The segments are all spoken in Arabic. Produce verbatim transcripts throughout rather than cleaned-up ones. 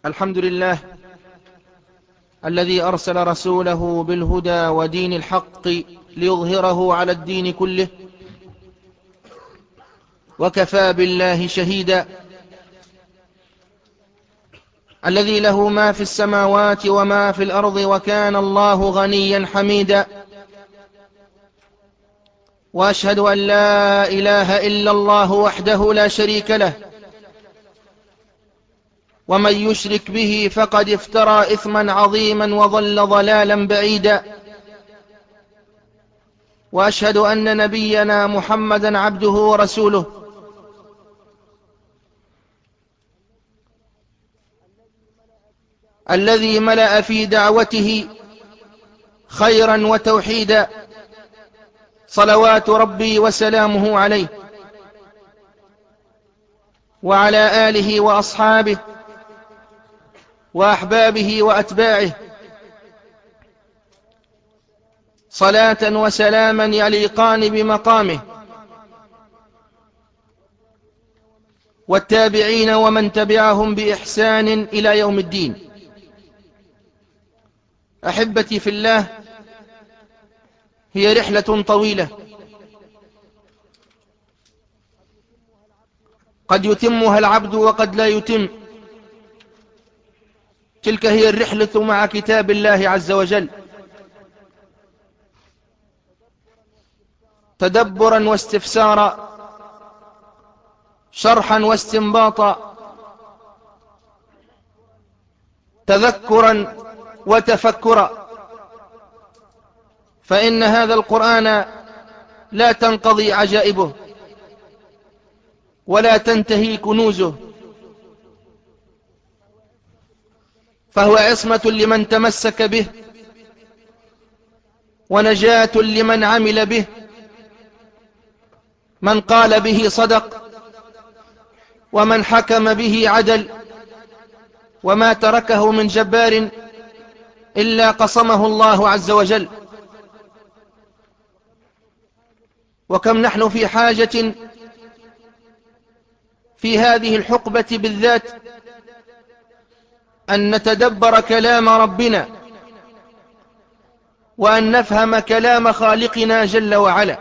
الحمد لله الذي أرسل رسوله بالهدى ودين الحق ليظهره على الدين كله، وكفى بالله شهيدا. الذي له ما في السماوات وما في الأرض، وكان الله غنيا حميدا. وأشهد أن لا إله إلا الله وحده لا شريك له، ومن يشرك به فقد افترى إثما عظيما وضل ضلالا بعيدا. وأشهد أن نبينا محمدا عبده ورسوله، الذي ملأ في دعوته خيرا وتوحيدا، صلوات ربي وسلامه عليه وعلى آله وأصحابه وأحبابه وأتباعه، صلاة وسلاما يليقان بمقامه، والتابعين ومن تبعهم بإحسان إلى يوم الدين. أحبتي في الله، هي رحلة طويلة قد يتمها العبد وقد لا يتم. تلك هي الرحلة مع كتاب الله عز وجل، تدبرا واستفسارا، شرحا واستنباطا، تذكرا وتفكرا. فإن هذا القرآن لا تنقضي عجائبه ولا تنتهي كنوزه، فهو عصمة لمن تمسك به، ونجاة لمن عمل به. من قال به صدق، ومن حكم به عدل، وما تركه من جبار إلا قصمه الله عز وجل. وكم نحن في حاجة في هذه الحقبة بالذات أن نتدبر كلام ربنا، وأن نفهم كلام خالقنا جل وعلا.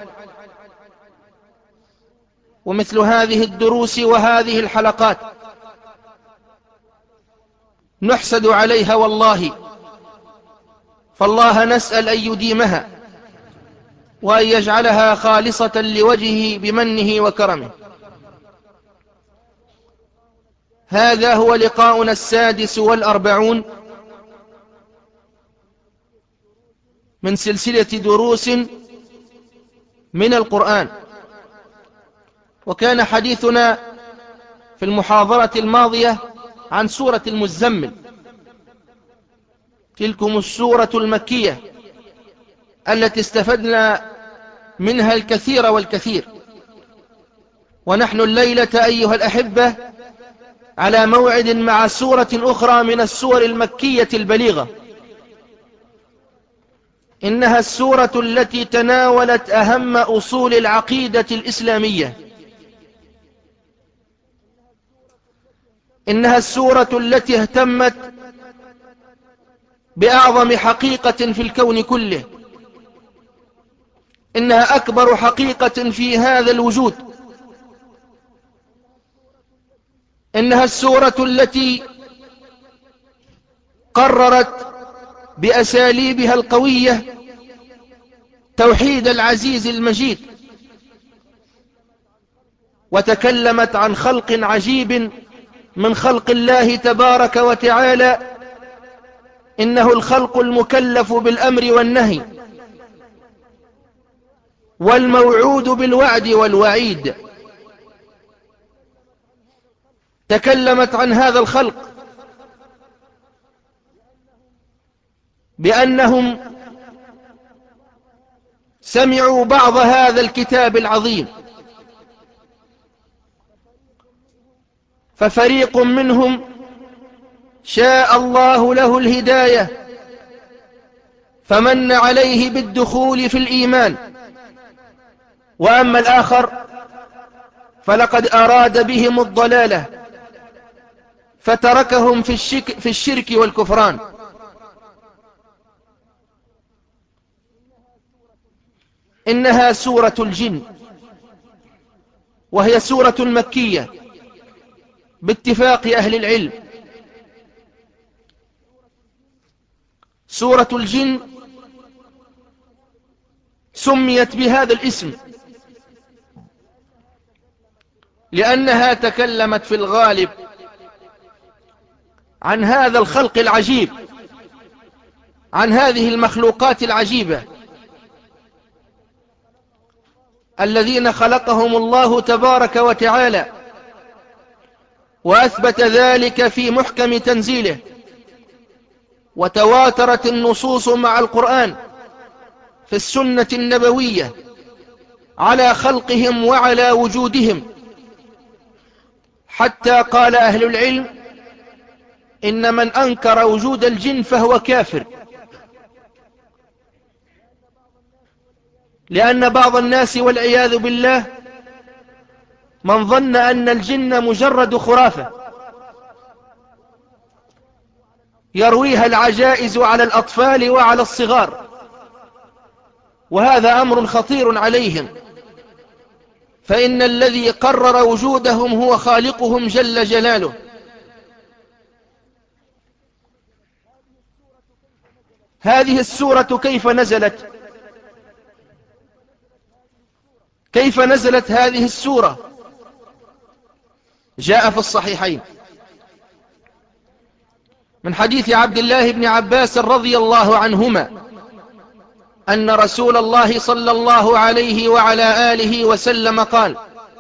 ومثل هذه الدروس وهذه الحلقات نحسد عليها والله، فالله نسأل أن يديمها وأن يجعلها خالصة لوجهه بمنه وكرمه. هذا هو لقاؤنا السادس والأربعون من سلسلة دروس من القرآن. وكان حديثنا في المحاضرة الماضية عن سورة المزمل، تلكم السورة المكية التي استفدنا منها الكثير والكثير. ونحن الليلة أيها الأحبة على موعد مع سورة أخرى من السور المكية البليغة، إنها السورة التي تناولت أهم أصول العقيدة الإسلامية، إنها السورة التي اهتمت بأعظم حقيقة في الكون كله، إنها أكبر حقيقة في هذا الوجود، إنها السورة التي قررت بأساليبها القوية توحيد العزيز المجيد، وتكلمت عن خلق عجيب من خلق الله تبارك وتعالى، إنه الخلق المكلف بالأمر والنهي، والموعود بالوعد والوعيد. تكلمت عن هذا الخلق بأنهم سمعوا بعض هذا الكتاب العظيم، ففريق منهم شاء الله له الهداية فمن عليه بالدخول في الإيمان، وأما الآخر فلقد أراد بهم الضلالة فتركهم في الشك في الشرك والكفران. إنها سورة الجن، وهي سورة مكية باتفاق أهل العلم. سورة الجن سميت بهذا الاسم لأنها تكلمت في الغالب عن هذا الخلق العجيب، عن هذه المخلوقات العجيبة الذين خلقهم الله تبارك وتعالى، وأثبت ذلك في محكم تنزيله، وتواترت النصوص مع القرآن في السنة النبوية على خلقهم وعلى وجودهم، حتى قال أهل العلم إن من أنكر وجود الجن فهو كافر، لأن بعض الناس والعياذ بالله من ظن أن الجن مجرد خرافة يرويها العجائز على الأطفال وعلى الصغار، وهذا أمر خطير عليهم، فإن الذي قرر وجودهم هو خالقهم جل جلاله. هذه السورة كيف نزلت؟ كيف نزلت هذه السورة؟ جاء في الصحيحين من حديث عبد الله بن عباس رضي الله عنهما أن رسول الله صلى الله عليه وعلى آله وسلم قال: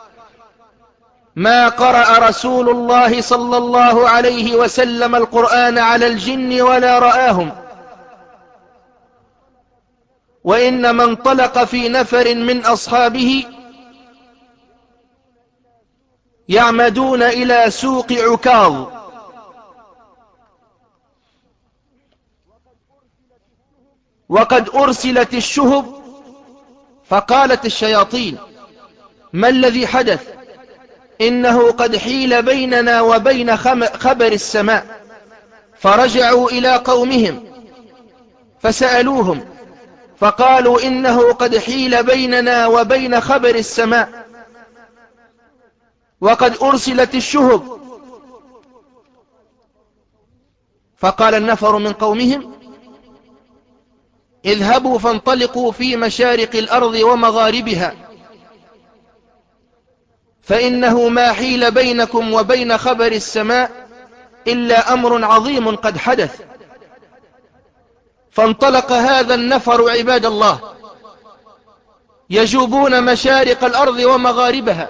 ما قرأ رسول الله صلى الله عليه وسلم القرآن على الجن ولا رآهم، وإنما انطلق في نفر من أصحابه يعمدون إلى سوق عكاظ، وقد أرسلت الشهب، فقالت الشياطين: ما الذي حدث؟ إنه قد حيل بيننا وبين خبر السماء. فرجعوا إلى قومهم فسألوهم فقالوا: إنه قد حيل بيننا وبين خبر السماء، وقد أرسلت الشهب. فقال النفر من قومهم: اذهبوا فانطلقوا في مشارق الأرض ومغاربها، فإنه ما حيل بينكم وبين خبر السماء إلا أمر عظيم قد حدث. فانطلق هذا النفر عباد الله يجوبون مشارق الأرض ومغاربها،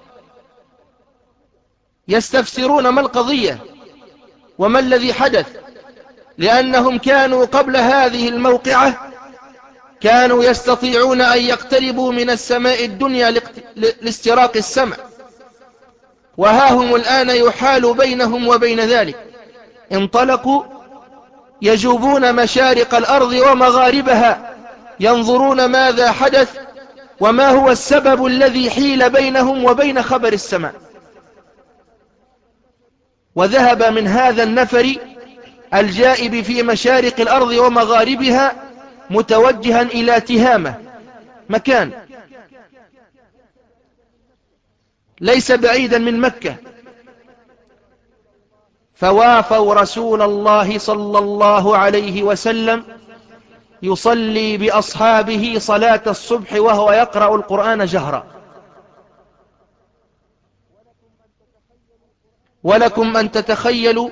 يستفسرون ما القضية وما الذي حدث، لأنهم كانوا قبل هذه الموقعة كانوا يستطيعون أن يقتربوا من السماء الدنيا لاستراق السمع، وها هم الآن يحال بينهم وبين ذلك. انطلقوا يجوبون مشارق الأرض ومغاربها ينظرون ماذا حدث وما هو السبب الذي حيل بينهم وبين خبر السماء. وذهب من هذا النفر الجائب في مشارق الأرض ومغاربها متوجها إلى تهامة، مكان ليس بعيدا من مكة، فوافوا رسول الله صلى الله عليه وسلم يصلي بأصحابه صلاة الصبح وهو يقرأ القرآن جهرا. ولكم أن تتخيلوا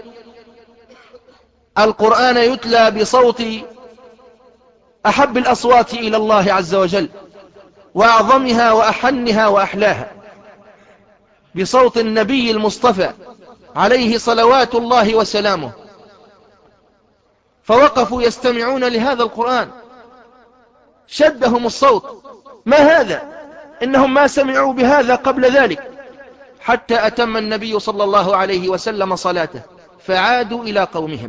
القرآن يتلى بصوت أحب الأصوات إلى الله عز وجل وأعظمها وأحنها وأحلاها، بصوت النبي المصطفى عليه صلوات الله وسلامه. فوقفوا يستمعون لهذا القرآن، شدهم الصوت: ما هذا؟ إنهم ما سمعوا بهذا قبل ذلك، حتى أتم النبي صلى الله عليه وسلم صلاته، فعادوا إلى قومهم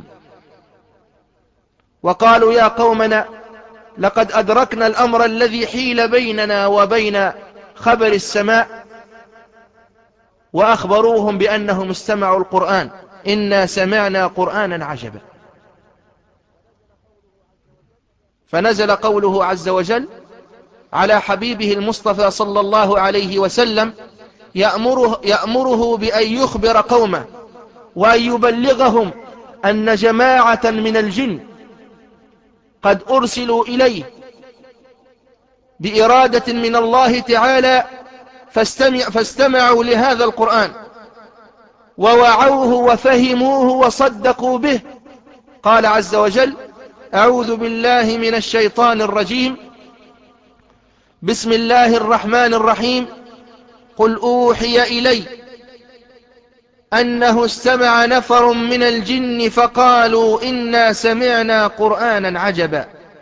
وقالوا: يا قومنا، لقد أدركنا الأمر الذي حيل بيننا وبين خبر السماء. وأخبروهم بأنهم استمعوا القرآن. إنا سمعنا قرآنا عجبا. فنزل قوله عز وجل على حبيبه المصطفى صلى الله عليه وسلم يأمره, يأمره بأن يخبر قومه وأن يبلغهم أن جماعة من الجن قد أرسلوا إليه بإرادة من الله تعالى فاستمع فاستمعوا لهذا القرآن ووعوه وفهموه وصدقوا به. قال عز وجل: أعوذ بالله من الشيطان الرجيم، بسم الله الرحمن الرحيم، قل أوحي إلي أنه استمع نفر من الجن فقالوا إنا سمعنا قرآنا عجبا.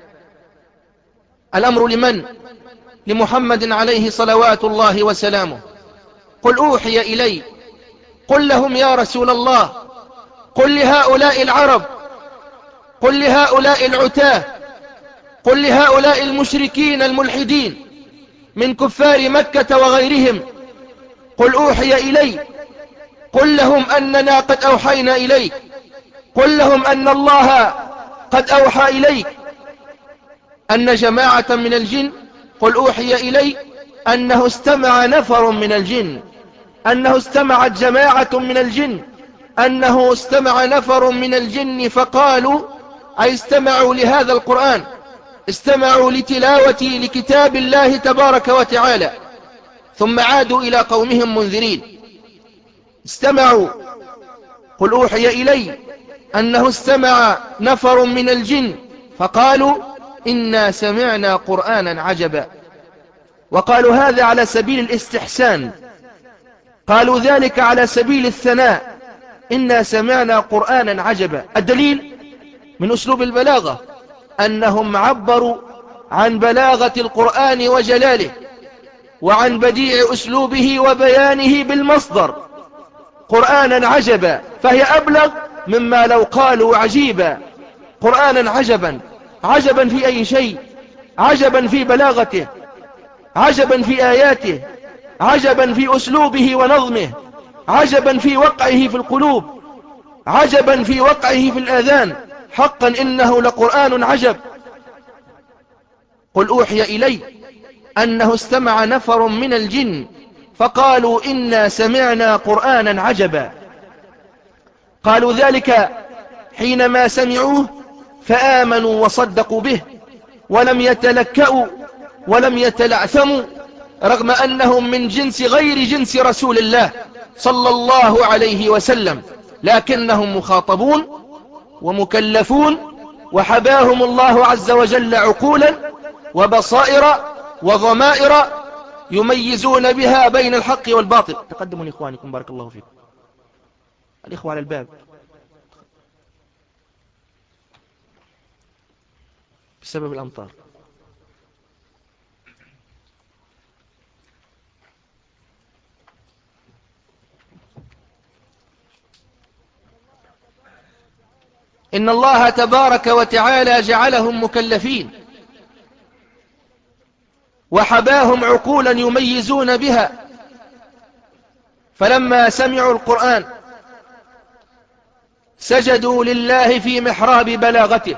الأمر لمن؟ لمحمد عليه صلوات الله وسلامه. قل أوحي إلي، قل لهم يا رسول الله، قل لهؤلاء العرب، قل لهؤلاء العتاه، قل لهؤلاء المشركين الملحدين من كفار مكة وغيرهم، قل أوحي إلي، قل لهم أننا قد أوحينا إليك، قل لهم أن الله قد أوحى إليك أن جماعة من الجن، قل أوحي إلي أنه استمع نفر من الجن، أنه استمعت جماعة من الجن، أنه استمع نفر من الجن فقالوا، أي استمعوا لهذا القرآن، استمعوا لتلاوة لكتاب الله تبارك وتعالى، ثم عادوا إلى قومهم منذرين. استمعوا. قل أوحي إلي أنه استمع نفر من الجن فقالوا إنا سمعنا قرآنا عجبا. وقالوا هذا على سبيل الاستحسان، قالوا ذلك على سبيل الثناء، إنا سمعنا قرآنا عجبا. الدليل من أسلوب البلاغة أنهم عبروا عن بلاغة القرآن وجلاله وعن بديع أسلوبه وبيانه بالمصدر قرآنا عجبا، فهي أبلغ مما لو قالوا عجيبا. قرآنا عجبا، عجبا في أي شيء؟ عجبا في بلاغته، عجبا في آياته، عجبا في أسلوبه ونظمه، عجبا في وقعه في القلوب، عجبا في وقعه في الآذان. حقا إنه لقرآن عجب. قل أوحي إلي أنه استمع نفر من الجن فقالوا إنا سمعنا قرآنا عجبا. قالوا ذلك حينما سمعوه فآمنوا وصدقوا به ولم يتلكأوا ولم يتلعثموا، رغم أنهم من جنس غير جنس رسول الله صلى الله عليه وسلم، لكنهم مخاطبون ومكلفون، وحباهم الله عز وجل عقولا وبصائر وضمائر يميزون بها بين الحق والباطل. تقدموا لإخوانكم بارك الله فيكم. الإخوة على الباب بسبب الأمطار. إن الله تبارك وتعالى جعلهم مكلفين وحباهم عقولا يميزون بها، فلما سمعوا القرآن سجدوا لله في محراب بلاغته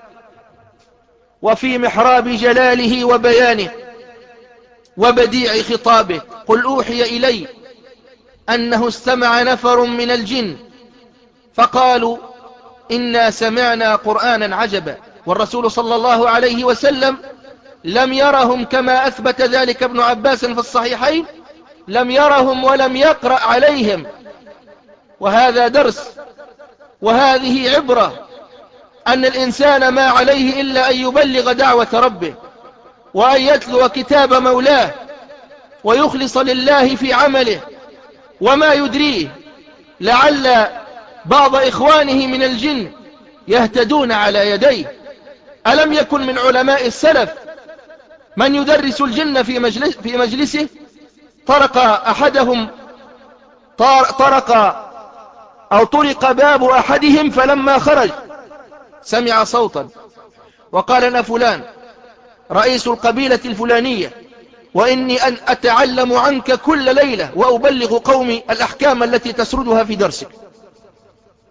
وفي محراب جلاله وبيانه وبديع خطابه. قل أوحي إلي أنه استمع نفر من الجن فقالوا إنا سمعنا قرآنا عجبا. والرسول صلى الله عليه وسلم لم يرهم كما أثبت ذلك ابن عباس في الصحيحين، لم يرهم ولم يقرأ عليهم، وهذا درس وهذه عبرة أن الإنسان ما عليه إلا أن يبلغ دعوة ربه وأن يتلو كتاب مولاه ويخلص لله في عمله. وما يدريه لعل بعض إخوانه من الجن يهتدون على يديه. ألم يكن من علماء السلف من يدرس الجن في, مجلس في مجلسه؟ طرق أحدهم طرق أو طرق باب أحدهم، فلما خرج سمع صوتا وقال: أنا فلان رئيس القبيلة الفلانية، وإني أن أتعلم عنك كل ليلة وأبلغ قومي الأحكام التي تسردها في درسك.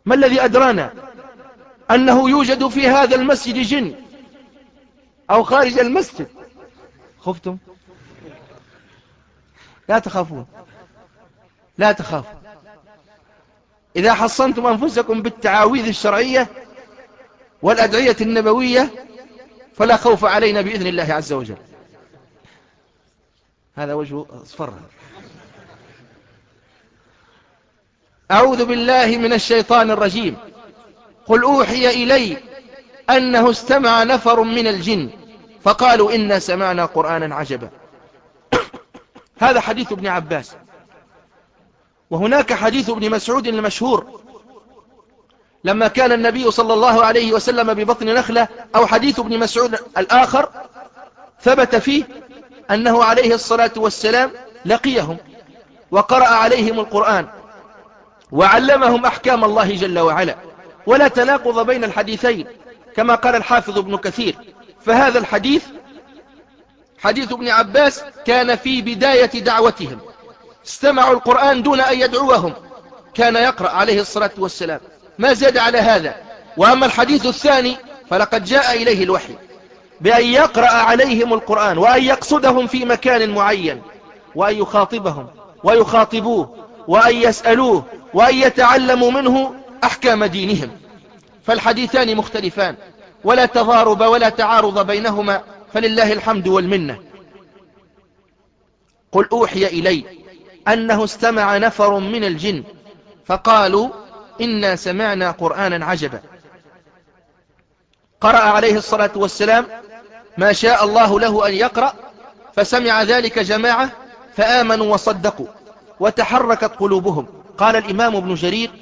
ما الذي أدرانا أنه يوجد في هذا المسجد جن أو خارج المسجد؟ خفتم؟ لا تخافون، لا تخافوا. إذا حصنتم أنفسكم بالتعاويذ الشرعية والأدعية النبوية فلا خوف علينا بإذن الله عز وجل. هذا وجه أصفر. أعوذ بالله من الشيطان الرجيم. قل أوحي إلي أنه استمع نفر من الجن فقالوا إنا سمعنا قرآنا عجبا. هذا حديث ابن عباس. وهناك حديث ابن مسعود المشهور لما كان النبي صلى الله عليه وسلم ببطن نخلة، أو حديث ابن مسعود الآخر ثبت فيه أنه عليه الصلاة والسلام لقيهم وقرأ عليهم القرآن وعلمهم أحكام الله جل وعلا، ولا تناقض بين الحديثين كما قال الحافظ ابن كثير. فهذا الحديث حديث ابن عباس كان في بداية دعوتهم، استمعوا القرآن دون أن يدعوهم، كان يقرأ عليه الصلاة والسلام، ما زاد على هذا. وأما الحديث الثاني فلقد جاء إليه الوحي بأن يقرأ عليهم القرآن وأن يقصدهم في مكان معين وأن يخاطبهم ويخاطبوه وأن يسألوه وأن يتعلموا منه أحكام دينهم. فالحديثان مختلفان ولا تضارب ولا تعارض بينهما، فلله الحمد والمنة. قل أوحي إلي أنه استمع نفر من الجن فقالوا إنا سمعنا قرآنا عجبا. قرأ عليه الصلاة والسلام ما شاء الله له أن يقرأ، فسمع ذلك جماعة فآمنوا وصدقوا وتحركت قلوبهم. قال الإمام ابن جرير: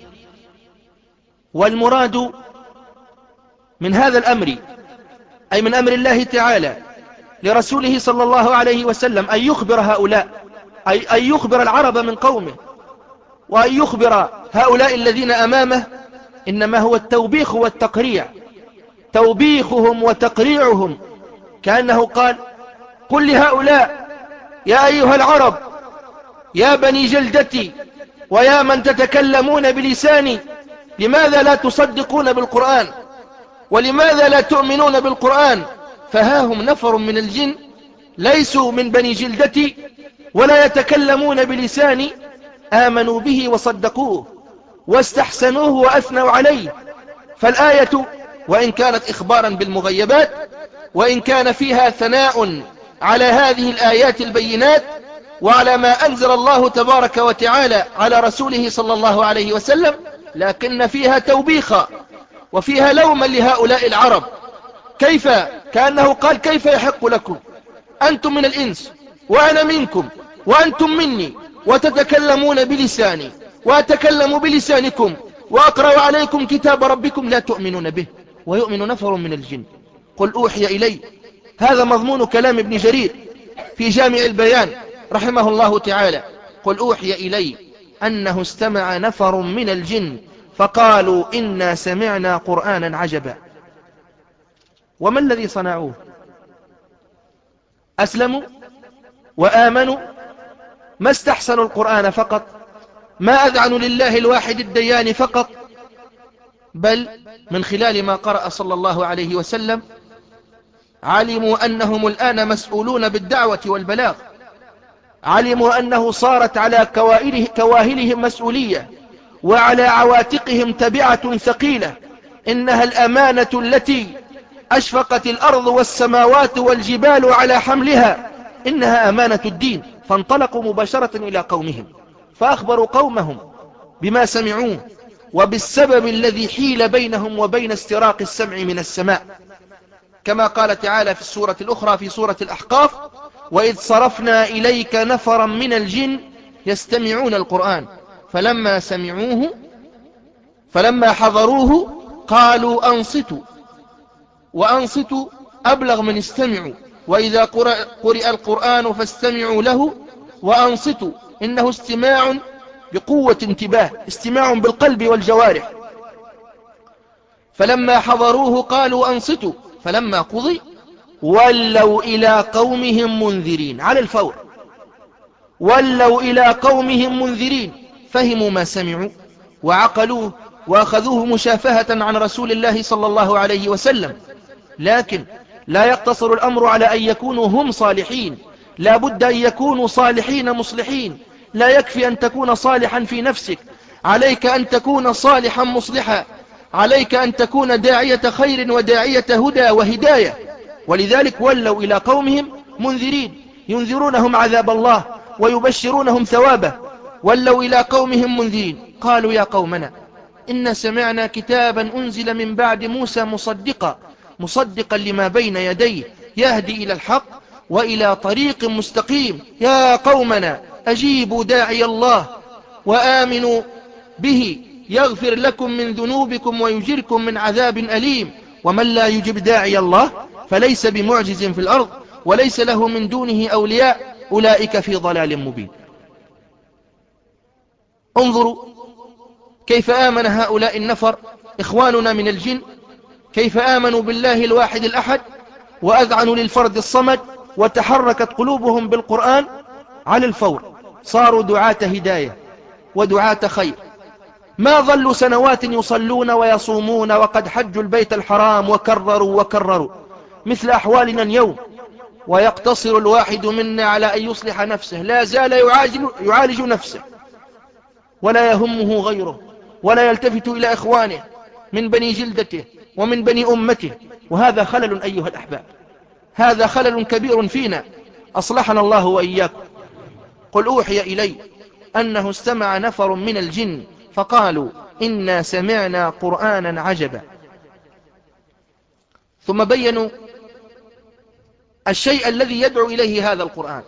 والمراد من هذا الأمر أي من أمر الله تعالى لرسوله صلى الله عليه وسلم أن يخبر هؤلاء، أي أن يخبر العرب من قومه وأن يخبر هؤلاء الذين أمامه، إنما هو التوبيخ والتقريع، توبيخهم وتقريعهم، كأنه قال: قل لهؤلاء يا أيها العرب يا بني جلدتي ويا من تتكلمون بلساني، لماذا لا تصدقون بالقرآن ولماذا لا تؤمنون بالقرآن؟ فها هم نفر من الجن ليسوا من بني جلدتي ولا يتكلمون بلساني، آمنوا به وصدقوه واستحسنوه وأثنوا عليه. فالآية وإن كانت إخبارا بالمغيبات، وإن كان فيها ثناء على هذه الآيات البينات وعلى ما أنزل الله تبارك وتعالى على رسوله صلى الله عليه وسلم، لكن فيها توبيخا وفيها لوما لهؤلاء العرب. كيف؟ كأنه قال: كيف يحق لكم؟ أنتم من الإنس وأنا منكم وأنتم مني، وتتكلمون بلساني وأتكلم بلسانكم وأقرأ عليكم كتاب ربكم لا تؤمنون به ويؤمن نفر من الجن. قل أوحي إلي. هذا مضمون كلام ابن جرير في جامع البيان رحمه الله تعالى. قل أوحي إلي أنه استمع نفر من الجن فقالوا إنا سمعنا قرآنا عجبا. وما الذي صنعوه؟ أسلموا وآمنوا، ما استحسنوا القرآن فقط، ما أذعنوا لله الواحد الديان فقط، بل من خلال ما قرأ صلى الله عليه وسلم علموا أنهم الآن مسؤولون بالدعوة والبلاغ، علموا أنه صارت على كواهلهم مسؤولية وعلى عواتقهم تبعة ثقيلة، إنها الأمانة التي أشفقت الأرض والسماوات والجبال على حملها، إنها أمانة الدين. فانطلقوا مباشرة إلى قومهم فأخبروا قومهم بما سمعوه وبالسبب الذي حيل بينهم وبين استراق السمع من السماء، كما قال تعالى في السورة الأخرى في سورة الأحقاف: وإذ صرفنا إليك نفرا من الجن يستمعون القرآن فلما سمعوه فلما حضروه قالوا أنصتوا، وأنصتوا أبلغ من استمعوا، وإذا قرئ القرآن فاستمعوا له وأنصتوا، إنه استماع بقوة انتباه، استماع بالقلب والجوارح. فلما حضروه قالوا أنصتوا فلما قضي ولوا إلى قومهم منذرين، على الفور ولوا إلى قومهم منذرين، فهموا ما سمعوا وعقلوه وأخذوه مشافهة عن رسول الله صلى الله عليه وسلم. لكن لا يقتصر الأمر على أن يكونوا هم صالحين، لا بد أن يكونوا صالحين مصلحين. لا يكفي أن تكون صالحا في نفسك، عليك أن تكون صالحا مصلحا، عليك أن تكون داعية خير وداعية هدى وهداية. ولذلك ولوا إلى قومهم منذرين، ينذرونهم عذاب الله ويبشرونهم ثوابه. ولوا إلى قومهم منذرين، قالوا يا قومنا إن سمعنا كتابا أنزل من بعد موسى مصدقا مصدقا لما بين يديه يهدي إلى الحق وإلى طريق مستقيم. يا قومنا أجيبوا داعي الله وآمنوا به يغفر لكم من ذنوبكم ويجركم من عذاب أليم. ومن لا يجب داعي الله فليس بمعجز في الأرض وليس له من دونه أولياء أولئك في ضلال مبين. انظروا كيف آمن هؤلاء النفر إخواننا من الجن، كيف آمنوا بالله الواحد الأحد وأذعنوا للفرد الصمد، وتحركت قلوبهم بالقرآن على الفور، صاروا دعاة هداية ودعاة خير. ما ظلوا سنوات يصلون ويصومون وقد حجوا البيت الحرام وكرروا وكرروا مثل أحوالنا اليوم، ويقتصر الواحد منا على أن يصلح نفسه، لا زال يعالج, يعالج نفسه ولا يهمه غيره، ولا يلتفت إلى إخوانه من بني جلدته ومن بني أمته. وهذا خلل أيها الأحباب، هذا خلل كبير فينا، أصلحنا الله وإياكم. قل أوحي إلي أنه استمع نفر من الجن فقالوا إنا سمعنا قرآنا عجبا. ثم بينوا الشيء الذي يدعو إليه هذا القرآن،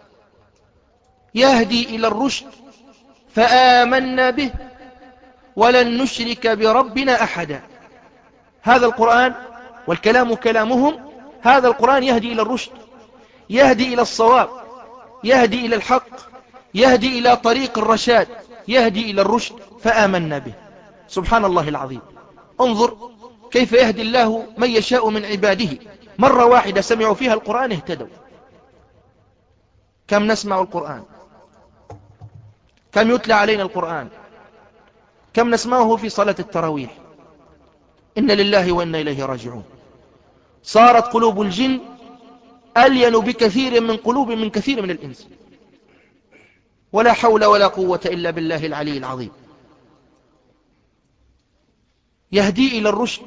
يهدي إلى الرشد فآمنا به ولن نشرك بربنا أحدا. هذا القرآن والكلام كلامهم، هذا القرآن يهدي إلى الرشد، يهدي إلى الصواب، يهدي إلى الحق، يهدي إلى طريق الرشاد، يهدي إلى الرشد فآمنا به. سبحان الله العظيم. انظر كيف يهدي الله من يشاء من عباده. مرة واحدة سمعوا فيها القرآن اهتدوا. كم نسمع القرآن، كم يتلى علينا القرآن، كم نسمعه في صلاة التراويح. إن لله وإنا إليه راجعون. صارت قلوب الجن ألين بكثير من قلوب من كثير من الإنس، ولا حول ولا قوة إلا بالله العلي العظيم. يهدي إلى الرشد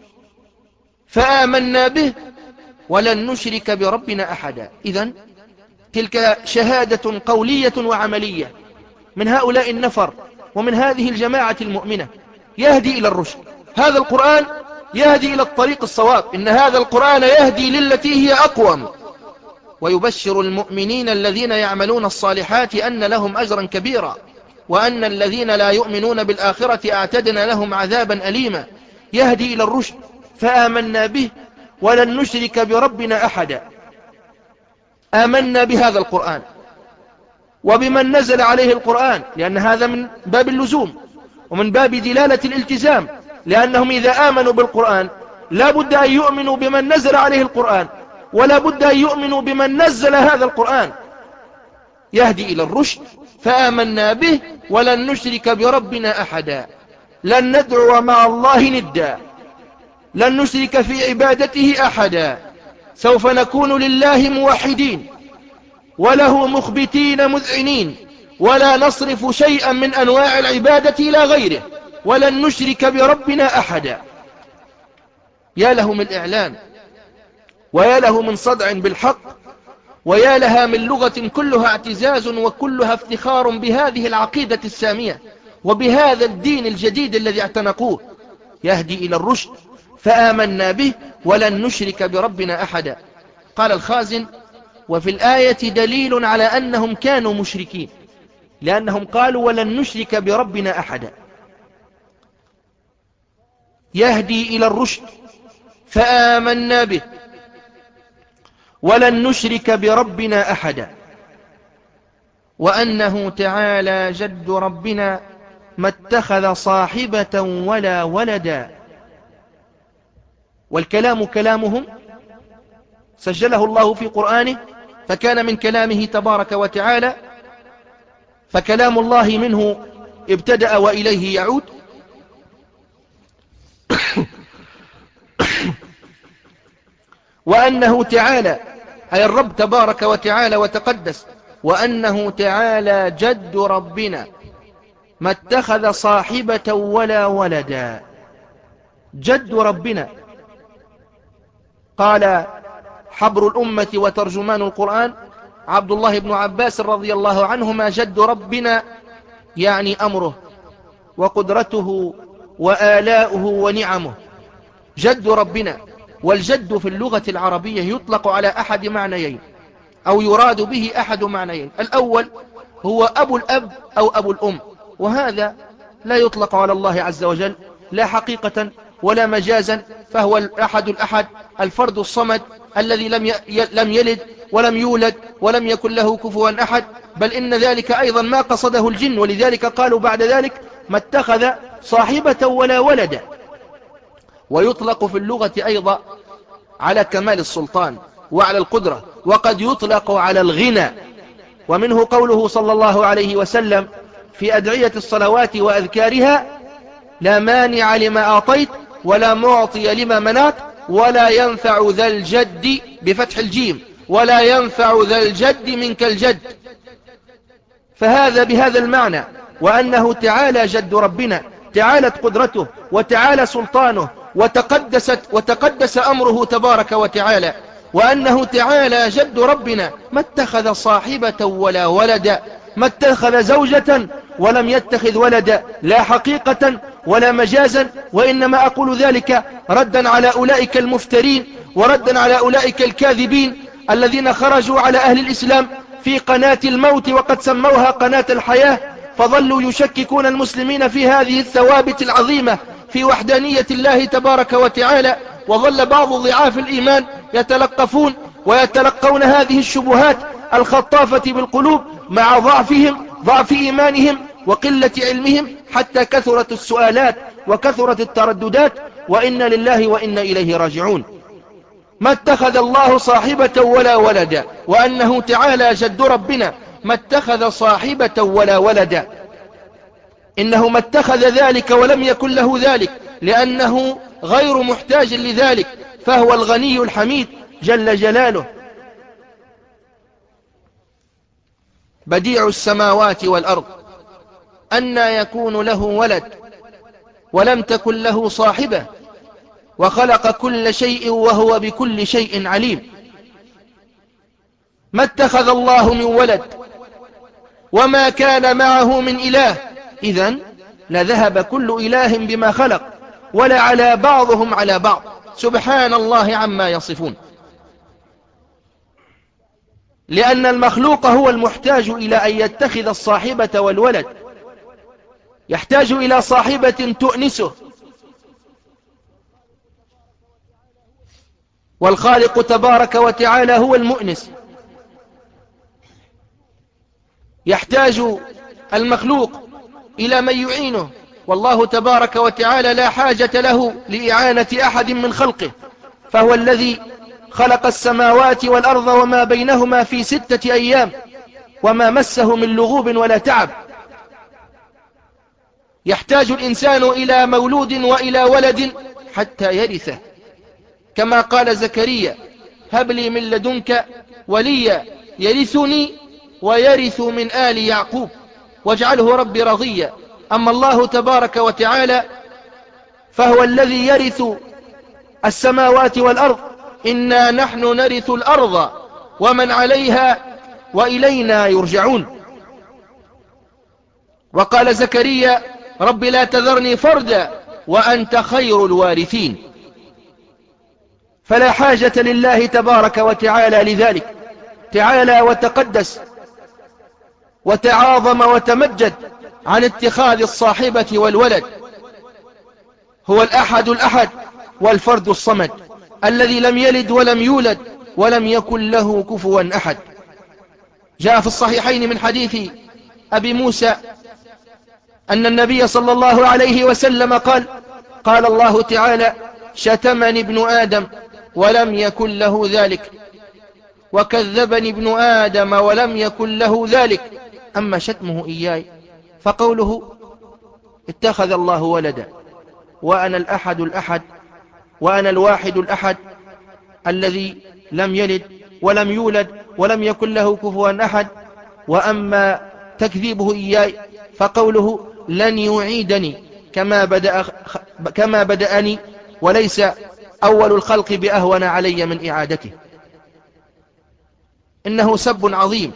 فآمنا به ولن نشرك بربنا أحدا. إذن تلك شهادة قولية وعملية من هؤلاء النفر ومن هذه الجماعة المؤمنة، يهدي إلى الرشد. هذا القرآن يهدي إلى الطريق الصواب، إن هذا القرآن يهدي للتي هي أقوم، ويبشر المؤمنين الذين يعملون الصالحات أن لهم أجرا كبيرا، وأن الذين لا يؤمنون بالآخرة أعتدنا لهم عذابا أليما. يهدي إلى الرشد فآمنا به ولن نشرك بربنا أحدا. آمنا بهذا القرآن وبمن نزل عليه القرآن، لأن هذا من باب اللزوم ومن باب دلالة الالتزام، لأنهم إذا آمنوا بالقرآن لا بد أن يؤمنوا بمن نزل عليه القرآن، ولا بد أن يؤمنوا بمن نزل هذا القرآن. يهدي إلى الرشد فآمنا به ولن نشرك بربنا أحدا. لن ندعو مع الله ندا، لن نشرك في عبادته أحدا. سوف نكون لله موحدين وله مخبتين مذعنين، ولا نصرف شيئا من أنواع العبادة إلى غيره، ولن نشرك بربنا أحدا. يا له من إعلان، ويا له من صدع بالحق، ويا لها من لغة كلها اعتزاز وكلها افتخار بهذه العقيدة السامية وبهذا الدين الجديد الذي اعتنقوه. يهدي إلى الرشد فآمنا به ولن نشرك بربنا أحدا. قال الخازن: وفي الآية دليل على أنهم كانوا مشركين، لأنهم قالوا ولن نشرك بربنا أحدا. يهدي إلى الرشد فآمنا به ولن نشرك بربنا أحدا، وأنه تعالى جد ربنا ما اتخذ صاحبة ولا ولدا. والكلام كلامهم سجله الله في قرآنه، فكان من كلامه تبارك وتعالى، فكلام الله منه ابتدأ وإليه يعود. وأنه تعالى، أي الرب تبارك وتعالى وتقدس، وأنه تعالى جد ربنا ما اتخذ صاحبة ولا ولدا. جد ربنا، قال حبر الأمة وترجمان القرآن عبد الله بن عباس رضي الله عنهما: جد ربنا يعني أمره وقدرته وآلاؤه ونعمه. جد ربنا. والجد في اللغة العربية يطلق على أحد معنيين، أو يراد به أحد معنيين. الأول هو أبو الأب أو أبو الأم، وهذا لا يطلق على الله عز وجل لا حقيقة ولا مجازا، فهو الأحد الأحد الفرد الصمد الذي لم لم يلد ولم يولد ولم يكن له كفوا أحد، بل إن ذلك أيضا ما قصده الجن، ولذلك قالوا بعد ذلك: ما اتخذ صاحبة ولا ولدا. ويطلق في اللغة أيضا على كمال السلطان وعلى القدرة، وقد يطلق على الغنى. ومنه قوله صلى الله عليه وسلم في أدعية الصلوات وأذكارها: لا مانع لما أعطيت ولا معطي لما منعت ولا ينفع ذا الجد، بفتح الجيم، ولا ينفع ذا الجد منك الجد. فهذا بهذا المعنى، وأنه تعالى جد ربنا، تعالت قدرته وتعالى سلطانه وتقدست وتقدس أمره تبارك وتعالى، وأنه تعالى جد ربنا ما اتخذ صاحبة ولا ولدا، ما اتخذ زوجة ولم يتخذ ولدا، لا حقيقة ولا مجازا. وإنما أقول ذلك ردا على أولئك المفترين وردا على أولئك الكاذبين الذين خرجوا على أهل الإسلام في قناة الموت وقد سموها قناة الحياة، فظلوا يشككون المسلمين في هذه الثوابت العظيمة في وحدانية الله تبارك وتعالى. وظل بعض ضعاف الإيمان يتلقفون ويتلقون هذه الشبهات الخطافة بالقلوب مع ضعفهم ضعف إيمانهم وقلة علمهم، حتى كثرت السؤالات وكثرت الترددات، وإنا لله وإنا إليه راجعون. ما اتخذ الله صاحبة ولا ولدا، وأنه تعالى جد ربنا ما اتخذ صاحبة ولا ولدا. إنه ما اتخذ ذلك ولم يكن له ذلك، لأنه غير محتاج لذلك، فهو الغني الحميد جل جلاله، بديع السماوات والأرض، أنى يكون له ولد ولم تكن له صاحبة، وخلق كل شيء وهو بكل شيء عليم. ما اتخذ الله من ولد وما كان معه من إله، إذن لذهب كل إله بما خلق ولا على بعضهم على بعض، سبحان الله عما يصفون. لأن المخلوق هو المحتاج إلى أن يتخذ الصاحبة والولد، يحتاج إلى صاحبة تؤنسه، والخالق تبارك وتعالى هو المؤنس. يحتاج المخلوق إلى من يعينه، والله تبارك وتعالى لا حاجة له لإعانة أحد من خلقه، فهو الذي خلق السماوات والأرض وما بينهما في ستة أيام وما مسه من لغوب ولا تعب. يحتاج الإنسان إلى مولود وإلى ولد حتى يرثه، كما قال زكريا: هب لي من لدنك وليا يرثني ويرث من آل يعقوب واجعله ربي رضيا. أما الله تبارك وتعالى فهو الذي يرث السماوات والأرض، إنا نحن نرث الأرض ومن عليها وإلينا يرجعون. وقال زكريا: رب لا تذرني فردا وأنت خير الوارثين. فلا حاجة لله تبارك وتعالى لذلك، تعالى وتقدس وتعاظم وتمجد عن اتخاذ الصاحبة والولد. هو الأحد الأحد والفرد الصمد الذي لم يلد ولم يولد ولم يكن له كفوا أحد. جاء في الصحيحين من حديث أبي موسى أن النبي صلى الله عليه وسلم قال: قال الله تعالى: شتمني ابن آدم ولم يكن له ذلك، وكذبني ابن آدم ولم يكن له ذلك، أما شتمه إياي فقوله اتخذ الله ولدا وأنا الأحد الأحد وأنا الواحد الأحد الذي لم يلد ولم يولد ولم يكن له كفوا أحد. وأما تكذيبه إياي فقوله لن يعيدني كما بدأ كما بدأني، وليس أول الخلق بأهون علي من إعادته. إنه سب عظيم،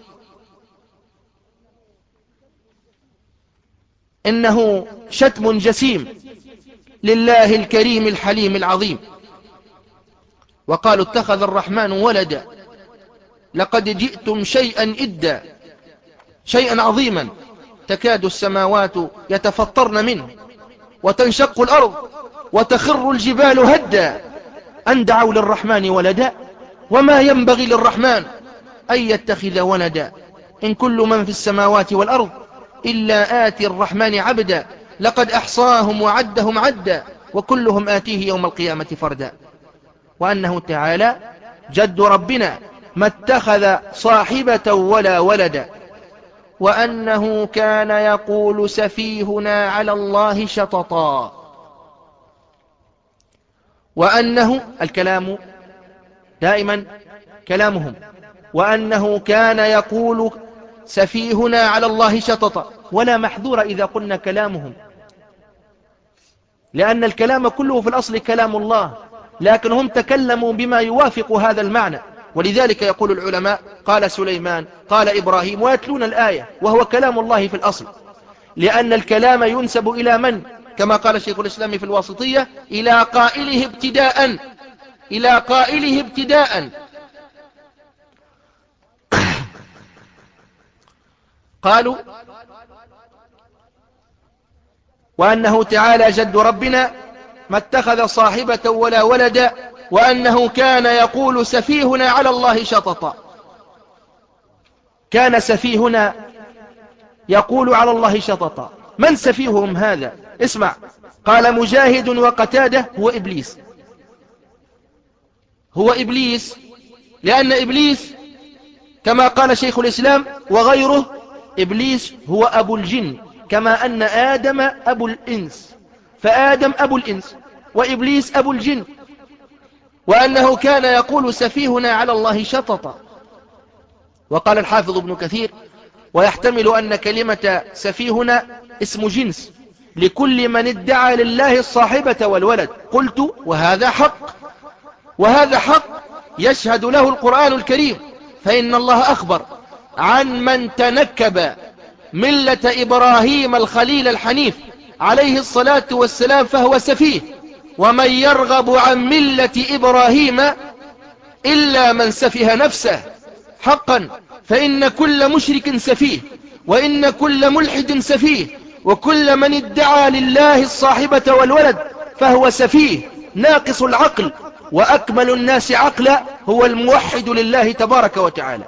إنه شتم جسيم لله الكريم الحليم العظيم. وقالوا اتخذ الرحمن ولدا لقد جئتم شيئا إدا، شيئا عظيما تكاد السماوات يتفطرن منه وتنشق الأرض وتخر الجبال هدا أن دعوا للرحمن ولدا وما ينبغي للرحمن أن يتخذ ولدا إن كل من في السماوات والأرض إلا آتي الرحمن عبدا لقد أحصاهم وعدهم عدا وكلهم آتيه يوم القيامة فردا. وأنه تعالى جد ربنا ما اتخذ صاحبة ولا ولدا، وأنه كان يقول سفيهنا على الله شططا. وأنه الكلام دائما كلامهم، وأنه كان يقول سفيهنا على الله شططا، ولا محذور إذا قلنا كلامهم، لأن الكلام كله في الأصل كلام الله، لكن هم تكلموا بما يوافق هذا المعنى. ولذلك يقول العلماء قال سليمان قال إبراهيم ويتلون الآية، وهو كلام الله في الأصل، لأن الكلام ينسب إلى من؟ كما قال شيخ الإسلام في الواسطية إلى قائله ابتداء، إلى قائله ابتداء. قالوا وأنه تعالى جد ربنا ما اتخذ صاحبة ولا ولدا، وأنه كان يقول سفيهنا على الله شططا. كان سفيهنا يقول على الله شططا. من سفيههم هذا؟ اسمع، قال مجاهد وقتاده هو إبليس، هو إبليس، لأن إبليس كما قال شيخ الإسلام وغيره إبليس هو أبو الجن، كما أن آدم أبو الإنس، فآدم أبو الإنس وإبليس أبو الجن. وأنه كان يقول سفيهنا على الله شططا. وقال الحافظ ابن كثير ويحتمل أن كلمة سفيهنا اسم جنس لكل من ادعى لله الصاحبة والولد. قلت وهذا حق، وهذا حق يشهد له القرآن الكريم، فإن الله أخبر عن من تنكب ملة إبراهيم الخليل الحنيف عليه الصلاة والسلام فهو سفيه، ومن يرغب عن ملة إبراهيم إلا من سفه نفسه. حقا فإن كل مشرك سفيه، وإن كل ملحد سفيه، وكل من ادعى لله الصاحبة والولد فهو سفيه ناقص العقل. وأكمل الناس عقلا هو الموحد لله تبارك وتعالى.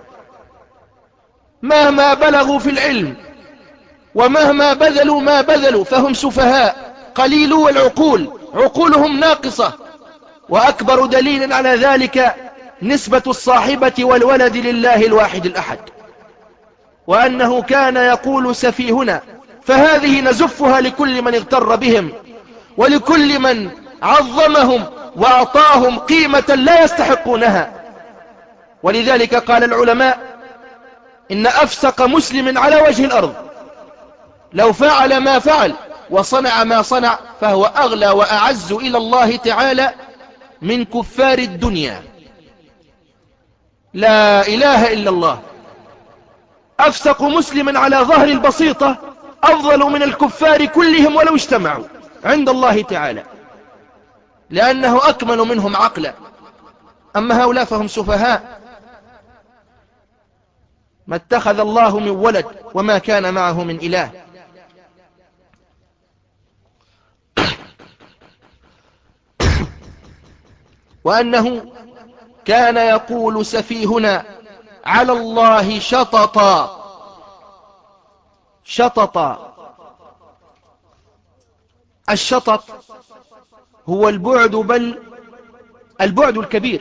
مهما بلغوا في العلم ومهما بذلوا ما بذلوا فهم سفهاء قليلو العقول، عقولهم ناقصة. وأكبر دليل على ذلك نسبة الصاحبة والولد لله الواحد الأحد. وأنه كان يقول سفيهنا، فهذه نزفها لكل من اغتر بهم ولكل من عظمهم وأعطاهم قيمة لا يستحقونها. ولذلك قال العلماء إن أفسق مسلم على وجه الأرض لو فعل ما فعل وصنع ما صنع فهو أغلى وأعز إلى الله تعالى من كفار الدنيا. لا إله إلا الله. أفسق مسلم على ظهر البسيطة أفضل من الكفار كلهم ولو اجتمعوا عند الله تعالى، لأنه أكمل منهم عقلا. أما هؤلاء فهم سفهاء. ما اتخذ الله من ولد وما كان معه من إله. وأنه كان يقول سفيهنا على الله شططا. شططا، الشطط هو البعد، بل البعد الكبير.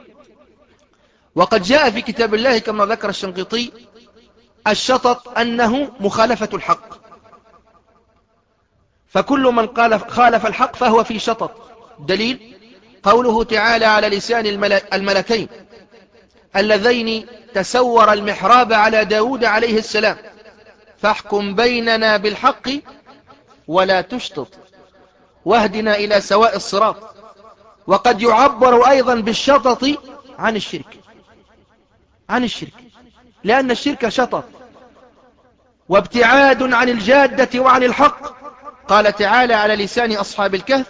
وقد جاء في كتاب الله كما ذكر الشنقيطي الشطط أنه مخالفة الحق، فكل من قال خالف الحق فهو في شطط. دليل قوله تعالى على لسان الملكين اللذين تسور المحراب على داود عليه السلام: فاحكم بيننا بالحق ولا تشطط واهدنا إلى سواء الصراط. وقد يعبر أيضا بالشطط عن الشرك، عن الشرك لأن الشرك شطط وابتعاد عن الجادة وعن الحق. قال تعالى على لسان أصحاب الكهف: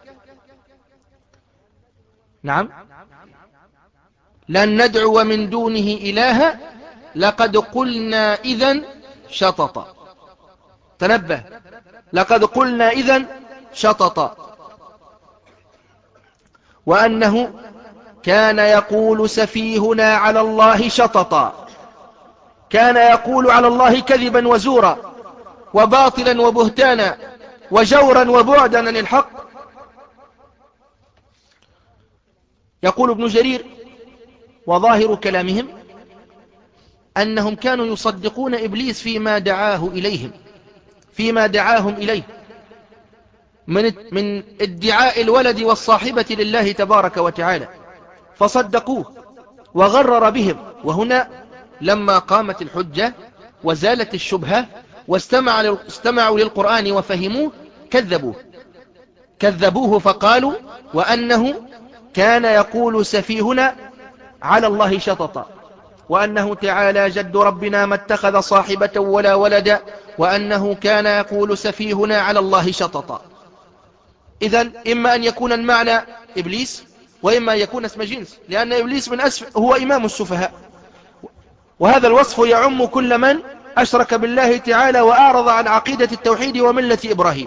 نعم لن ندعو من دونه إلها لقد قلنا إذن شططا. تنبه، لقد قلنا إذن شططا. وأنه كان يقول سفيهنا على الله شططا، كان يقول على الله كذبا وزورا وباطلا وبهتانا وجورا وبعدا عن الحق. يقول ابن جرير: وظاهر كلامهم أنهم كانوا يصدقون إبليس فيما دعاه إليهم، فيما دعاهم إليه من من ادعاء الولد والصاحبة لله تبارك وتعالى، فصدقوه وغرر بهم. وهنا لما قامت الحجة وزالت الشبهة واستمعوا للقرآن وفهموه كذبوه كذبوه فقالوا: وأنه كان يقول سفيهنا على الله شططا، وأنه تعالى جد ربنا ما اتخذ صاحبة ولا ولدا، وأنه كان يقول سفيهنا على الله شططا. إذن إما أن يكون المعنى إبليس، وإما أن يكون اسم جنس، لأن إبليس من أسف هو إمام السفهاء، وهذا الوصف يعم كل من أشرك بالله تعالى وأعرض عن عقيدة التوحيد وملة إبراهيم.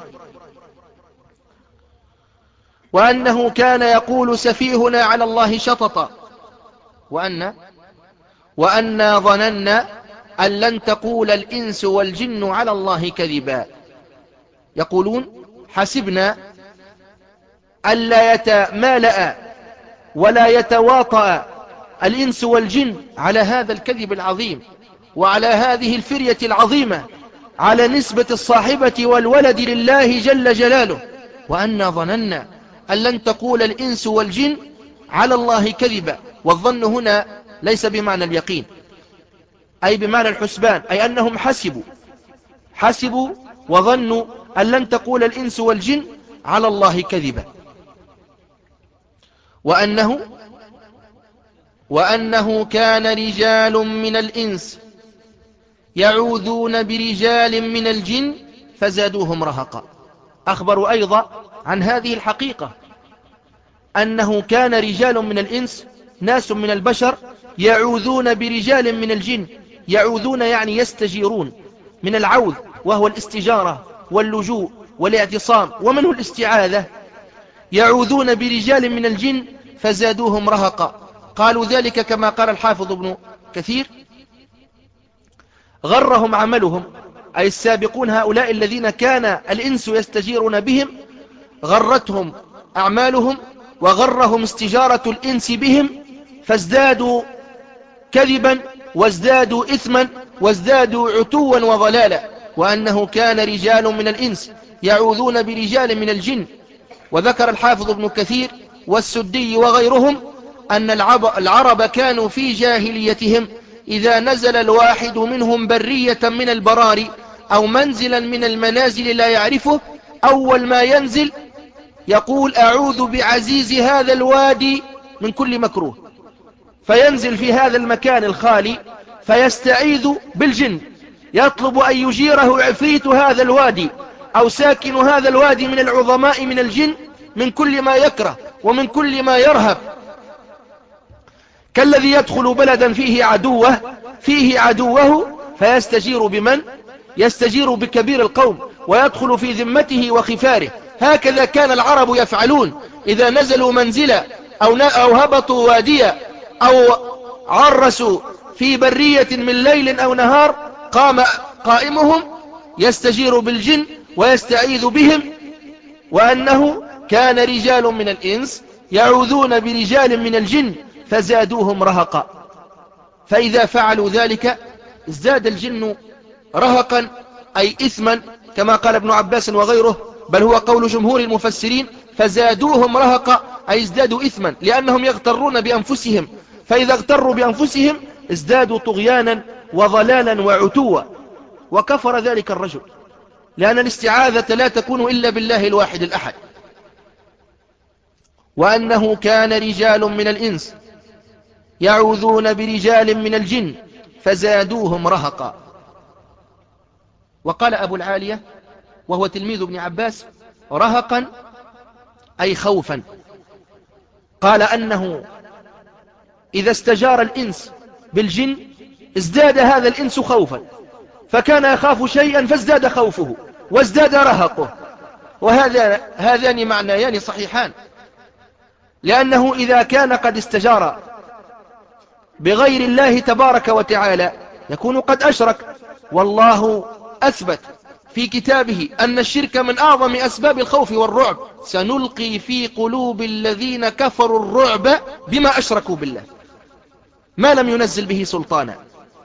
وأنه كان يقول سفيهنا على الله شططا، وأن وأنا ظننا أن لن تقول الإنس والجن على الله كذبا. يقولون: حسبنا ألا يتمالأ ولا يتواطأ الإنس والجن على هذا الكذب العظيم وعلى هذه الفرية العظيمة، على نسبة الصاحبة والولد لله جل جلاله. وأنا ظننا أن لن تقول الإنس والجن على الله كذبا. والظن هنا ليس بمعنى اليقين، أي بمعنى الحسبان، أي أنهم حسبوا حسبوا وظنوا أن لن تقول الإنس والجن على الله كذبا. وأنه وأنه كان رجال من الإنس يعوذون برجال من الجن فزادوهم رهقا. أخبروا أيضا عن هذه الحقيقة، أنه كان رجال من الإنس، ناس من البشر، يعوذون برجال من الجن. يعوذون يعني يستجيرون، من العوذ وهو الاستجارة واللجوء والاعتصام، ومنه الاستعاذة. يعوذون برجال من الجن فزادوهم رهقا. قالوا ذلك كما قال الحافظ ابن كثير: غرهم عملهم، أي السابقون هؤلاء الذين كان الإنس يستجيرون بهم، غرتهم أعمالهم وغرهم استجارة الإنس بهم، فازدادوا كذبا وازدادوا إثما وازدادوا عتوا وضلالا. وأنه كان رجال من الإنس يعوذون برجال من الجن. وذكر الحافظ ابن كثير والسدي وغيرهم أن العرب كانوا في جاهليتهم إذا نزل الواحد منهم برية من البراري أو منزلا من المنازل لا يعرفه، أول ما ينزل يقول: أعوذ بعزيز هذا الوادي من كل مكروه، فينزل في هذا المكان الخالي فيستعيذ بالجن، يطلب أن يجيره عفريت هذا الوادي أو ساكن هذا الوادي من العظماء من الجن من كل ما يكره ومن كل ما يرهب، كالذي يدخل بلدا فيه عدوه فيه عدوه فيستجير بمن؟ يستجير بكبير القوم ويدخل في ذمته وخفاره. هكذا كان العرب يفعلون إذا نزلوا منزلا أو, أو هبطوا واديا أو عرسوا في برية من ليل أو نهار، قام قائمهم يستجير بالجن ويستعيذ بهم. وأنه كان رجال من الإنس يعوذون برجال من الجن فزادوهم رهقا. فإذا فعلوا ذلك ازداد الجن رهقا أي إثما، كما قال ابن عباس وغيره، بل هو قول جمهور المفسرين: فزادوهم رهقا أي ازدادوا إثما لأنهم يغترون بأنفسهم، فإذا اغتروا بأنفسهم ازدادوا طغيانا وضلالا وعتوا، وكفر ذلك الرجل، لأن الاستعاذة لا تكون إلا بالله الواحد الأحد. وأنه كان رجال من الإنس يعوذون برجال من الجن فزادوهم رهقا. وقال أبو العالية وهو تلميذ ابن عباس: رهقا أي خوفا. قال أنه إذا استجار الإنس بالجن ازداد هذا الإنس خوفا، فكان يخاف شيئا فازداد خوفه وازداد رهقه. وهذا هذان معنيان صحيحان، لأنه إذا كان قد استجار بغير الله تبارك وتعالى يكون قد أشرك، والله أثبت في كتابه أن الشرك من أعظم أسباب الخوف والرعب: سنلقي في قلوب الذين كفروا الرعب بما أشركوا بالله ما لم ينزل به سلطانا.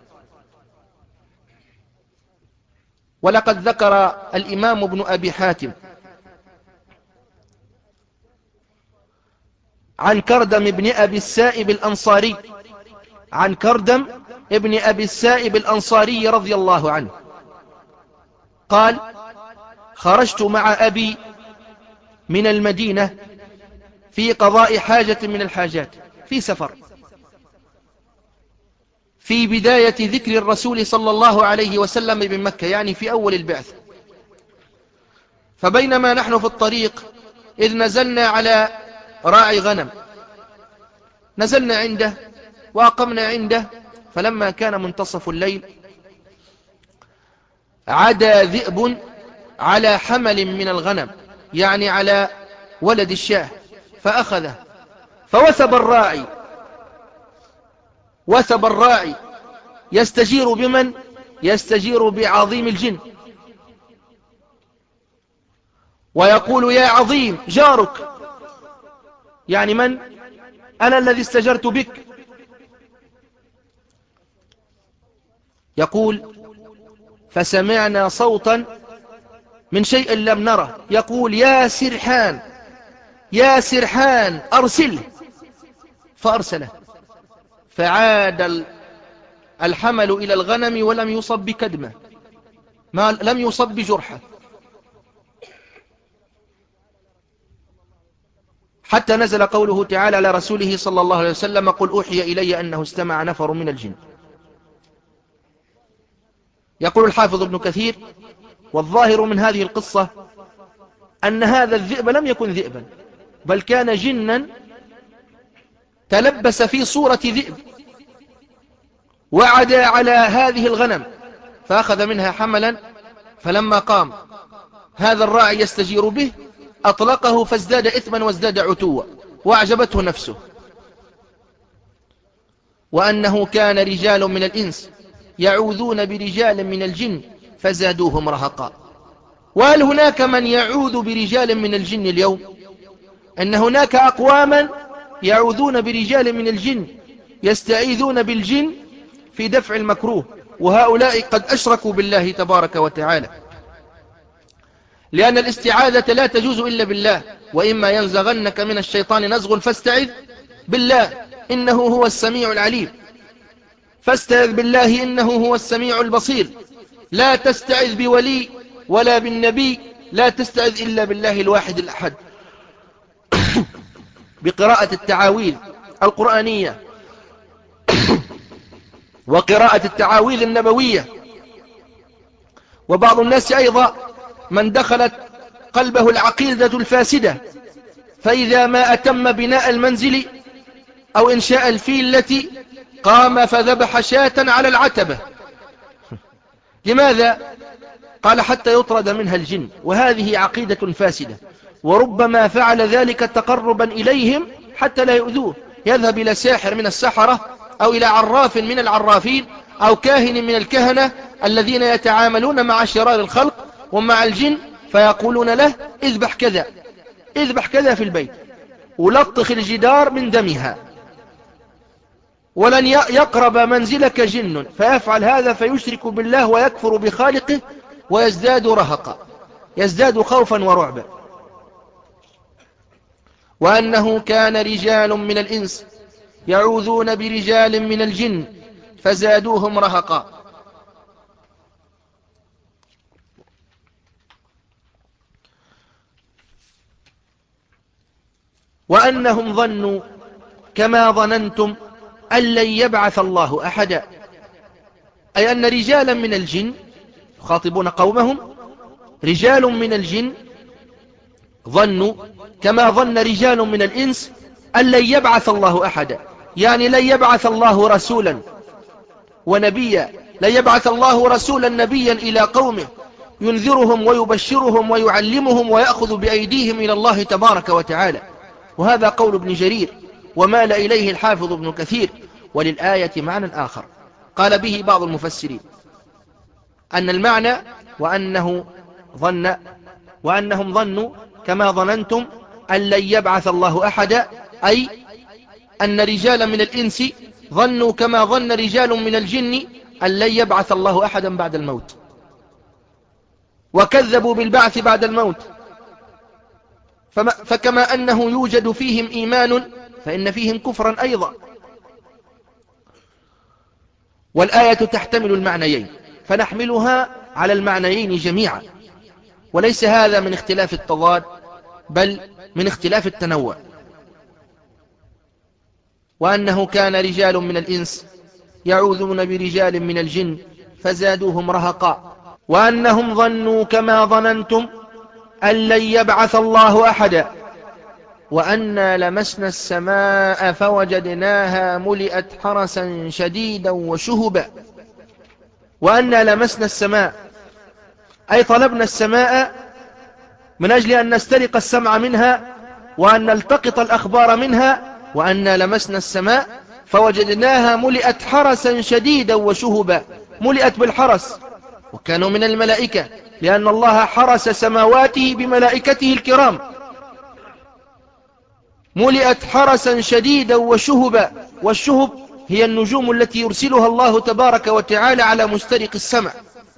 ولقد ذكر الإمام ابن أبي حاتم عن كردم ابن أبي السائب الأنصاري عن كردم ابن أبي السائب الأنصاري رضي الله عنه قال: خرجت مع أبي من المدينة في قضاء حاجة من الحاجات في سفر، في بداية ذكر الرسول صلى الله عليه وسلم بمكة، يعني في أول البعث. فبينما نحن في الطريق إذ نزلنا على راعي غنم، نزلنا عنده وأقمنا عنده، فلما كان منتصف الليل عدا ذئب على حمل من الغنم، يعني على ولد الشاه، فأخذه فوثب الراعي وثب الراعي يستجير بمن؟ يستجير بعظيم الجن، ويقول: يا عظيم جارك، يعني من؟ أنا الذي استجرت بك. يقول: فسمعنا صوتا من شيء لم نره يقول: يا سرحان يا سرحان أرسله، فأرسله، فعاد الحمل إلى الغنم ولم يصب بكدمة، ما لم يصب بجرحة، حتى نزل قوله تعالى على رسوله صلى الله عليه وسلم: قل أوحي إلي أنه استمع نفر من الجن. يقول الحافظ ابن كثير: والظاهر من هذه القصة أن هذا الذئب لم يكن ذئبا، بل كان جنا تلبس في صورة ذئب وعدا على هذه الغنم فأخذ منها حملا، فلما قام هذا الراعي يستجير به أطلقه فازداد إثما وازداد عتوا وأعجبته نفسه. وأنه كان رجال من الإنس يعوذون برجال من الجن فزادوهم رهقا. وهل هناك من يعوذ برجال من الجن اليوم؟ أن هناك أقواما يعوذون برجال من الجن، يستعيذون بالجن في دفع المكروه، وهؤلاء قد أشركوا بالله تبارك وتعالى، لأن الاستعاذة لا تجوز إلا بالله. وإما ينزغنك من الشيطان نزغ فاستعذ بالله إنه هو السميع العليم، فاستعذ بالله إنه هو السميع البصير. لا تستعذ بولي ولا بالنبي، لا تستعذ إلا بالله الواحد الأحد بقراءة التعاويذ القرآنية وقراءة التعاويذ النبوية. وبعض الناس أيضا من دخلت قلبه العقيدة الفاسدة، فإذا ما أتم بناء المنزل أو إنشاء الفيلة قام فذبح شاة على العتبة. لماذا؟ قال: حتى يطرد منها الجن. وهذه عقيدة فاسدة، وربما فعل ذلك تقربا إليهم حتى لا يؤذوه، يذهب إلى ساحر من السحرة أو إلى عراف من العرافين أو كاهن من الكهنة الذين يتعاملون مع شرار الخلق ومع الجن، فيقولون له: اذبح كذا اذبح كذا في البيت، ولطخ الجدار من دمها، ولن يقرب منزلك جن، فيفعل هذا فيشرك بالله ويكفر بخالقه ويزداد رهقا، يزداد خوفا ورعبا. وأنه كان رجال من الإنس يعوذون برجال من الجن فزادوهم رهقا. وأنهم ظنوا كما ظننتم أن لن يبعث الله أحدا، أي أن رجالا من الجن يخاطبون قومهم، رجال من الجن ظنوا كما ظن رجال من الإنس أن لن يبعث الله أحدا، يعني لن يبعث الله رسولا ونبيا، لن يبعث الله رسولا نبيا إلى قومه ينذرهم ويبشرهم ويعلمهم ويأخذ بأيديهم إلى الله تبارك وتعالى. وهذا قول ابن جرير ومال إليه الحافظ ابن كثير. وللآية معنى آخر قال به بعض المفسرين، أن المعنى وأنه ظن وأنهم ظنوا كما ظننتم أن لن يبعث الله أحدا، أي أن رجالا من الإنس ظنوا كما ظن رجال من الجن أن لن يبعث الله أحدا بعد الموت، وكذبوا بالبعث بعد الموت. فكما أنه يوجد فيهم إيمان فإن فيهم كفرا أيضا. والآية تحتمل المعنيين فنحملها على المعنيين جميعا، وليس هذا من اختلاف التضاد بل من اختلاف التنوع. وأنه كان رجال من الإنس يعوذون برجال من الجن فزادوهم رهقا. وأنهم ظنوا كما ظننتم أن لن يبعث الله أحدا، وأنا لمسنا السماء فوجدناها ملئت حرسا شديدا وشهبا. وأنا لمسنا السماء أي طلبنا السماء من أجل أن نسترق السمع منها وأن نلتقط الأخبار منها. وأنا لمسنا السماء فوجدناها ملئت حرسا شديدا وشهبا، ملئت بالحرس، وكانوا من الملائكة لأن الله حرس سماواته بملائكته الكرام. ملئت حرسا شديدا وشهبا، والشهب هي النجوم التي يرسلها الله تبارك وتعالى على مسترق السمع.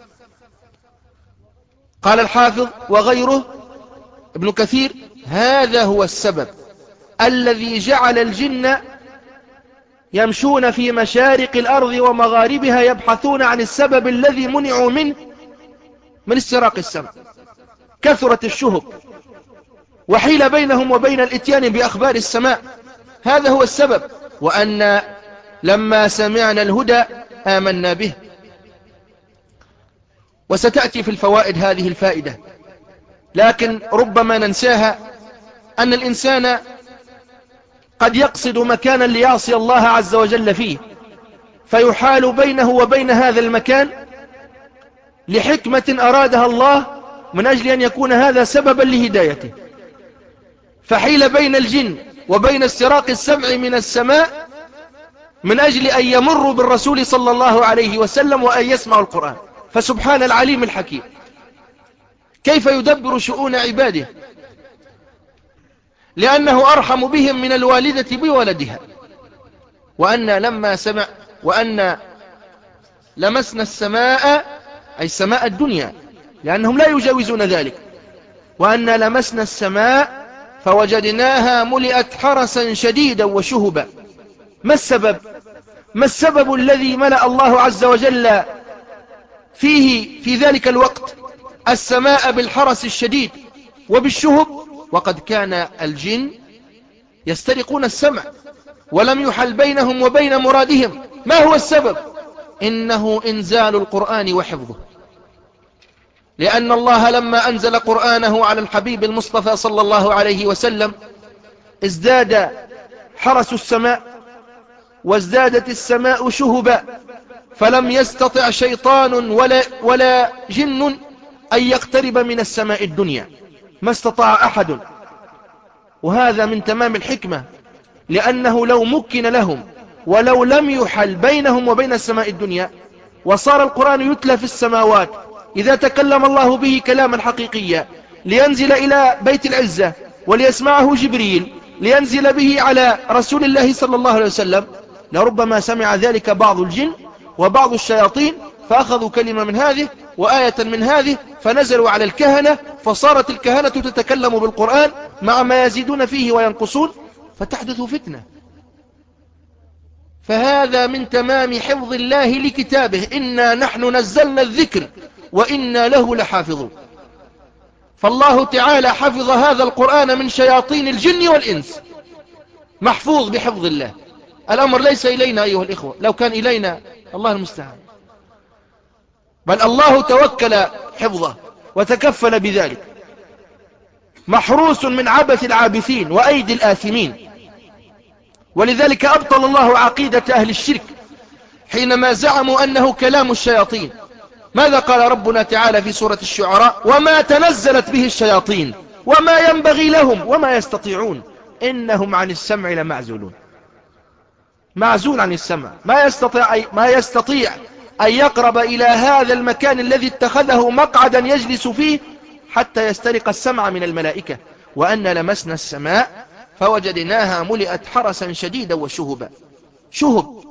قال الحافظ وغيره ابن كثير: هذا هو السبب الذي جعل الجن يمشون في مشارق الأرض ومغاربها يبحثون عن السبب الذي منعوا منه من استراق السمع. كثرت الشهب وحيل بينهم وبين الاتيان بأخبار السماء، هذا هو السبب. وأن لما سمعنا الهدى آمنا به. وستأتي في الفوائد هذه الفائدة، لكن ربما ننساها، أن الإنسان قد يقصد مكانا ليعصي الله عز وجل فيه، فيحال بينه وبين هذا المكان لحكمة أرادها الله من أجل أن يكون هذا سببا لهدايته، فحيل بين الجن وبين استراق السمع من السماء من أجل أن يمروا بالرسول صلى الله عليه وسلم وأن يسمعوا القرآن. فسبحان العليم الحكيم كيف يدبر شؤون عباده، لأنه أرحم بهم من الوالدة بولدها. وأن لما سمع وأن لمسنا السماء أي السماء الدنيا، لأنهم لا يجاوزون ذلك. وأن لمسنا السماء فوجدناها ملئت حرسا شديدا وشهبا. ما السبب؟ ما السبب الذي ملأ الله عز وجل فيه في ذلك الوقت السماء بالحرس الشديد وبالشهب، وقد كان الجن يسترقون السمع ولم يحل بينهم وبين مرادهم؟ ما هو السبب؟ إنه إنزال القرآن وحفظه، لأن الله لما أنزل قرآنه على الحبيب المصطفى صلى الله عليه وسلم ازداد حرس السماء وازدادت السماء شهبا، فلم يستطع شيطان ولا, ولا جن أن يقترب من السماء الدنيا، ما استطاع أحد. وهذا من تمام الحكمة، لأنه لو مكن لهم ولو لم يحل بينهم وبين السماء الدنيا وصار القرآن يتلى في السماوات، إذا تكلم الله به كلاما حقيقيا لينزل إلى بيت العزة وليسمعه جبريل لينزل به على رسول الله صلى الله عليه وسلم، لربما سمع ذلك بعض الجن وبعض الشياطين فأخذوا كلمة من هذه وآية من هذه فنزلوا على الكهنة، فصارت الكهنة تتكلم بالقرآن مع ما يزيدون فيه وينقصون فتحدث فتنة. فهذا من تمام حفظ الله لكتابه، إنا نحن نزلنا الذكر وإنا له لحافظون. فالله تعالى حفظ هذا القرآن من شياطين الجن والإنس، محفوظ بحفظ الله. الأمر ليس إلينا أيها الإخوة، لو كان إلينا الله المستعان، بل الله توكل حفظه وتكفل بذلك، محروس من عبث العابثين وأيدي الآثمين. ولذلك أبطل الله عقيدة أهل الشرك حينما زعموا أنه كلام الشياطين. ماذا قال ربنا تعالى في سورة الشعراء؟ وما تنزلت به الشياطين وما ينبغي لهم وما يستطيعون إنهم عن السمع لمعزولون. معزول عن السمع، ما يستطيع, ما يستطيع أن يقرب إلى هذا المكان الذي اتخذه مقعدا يجلس فيه حتى يسترق السمع من الملائكة. وأن لمسنا السماء فوجدناها ملئت حرسا شديدا وشهبا. شهب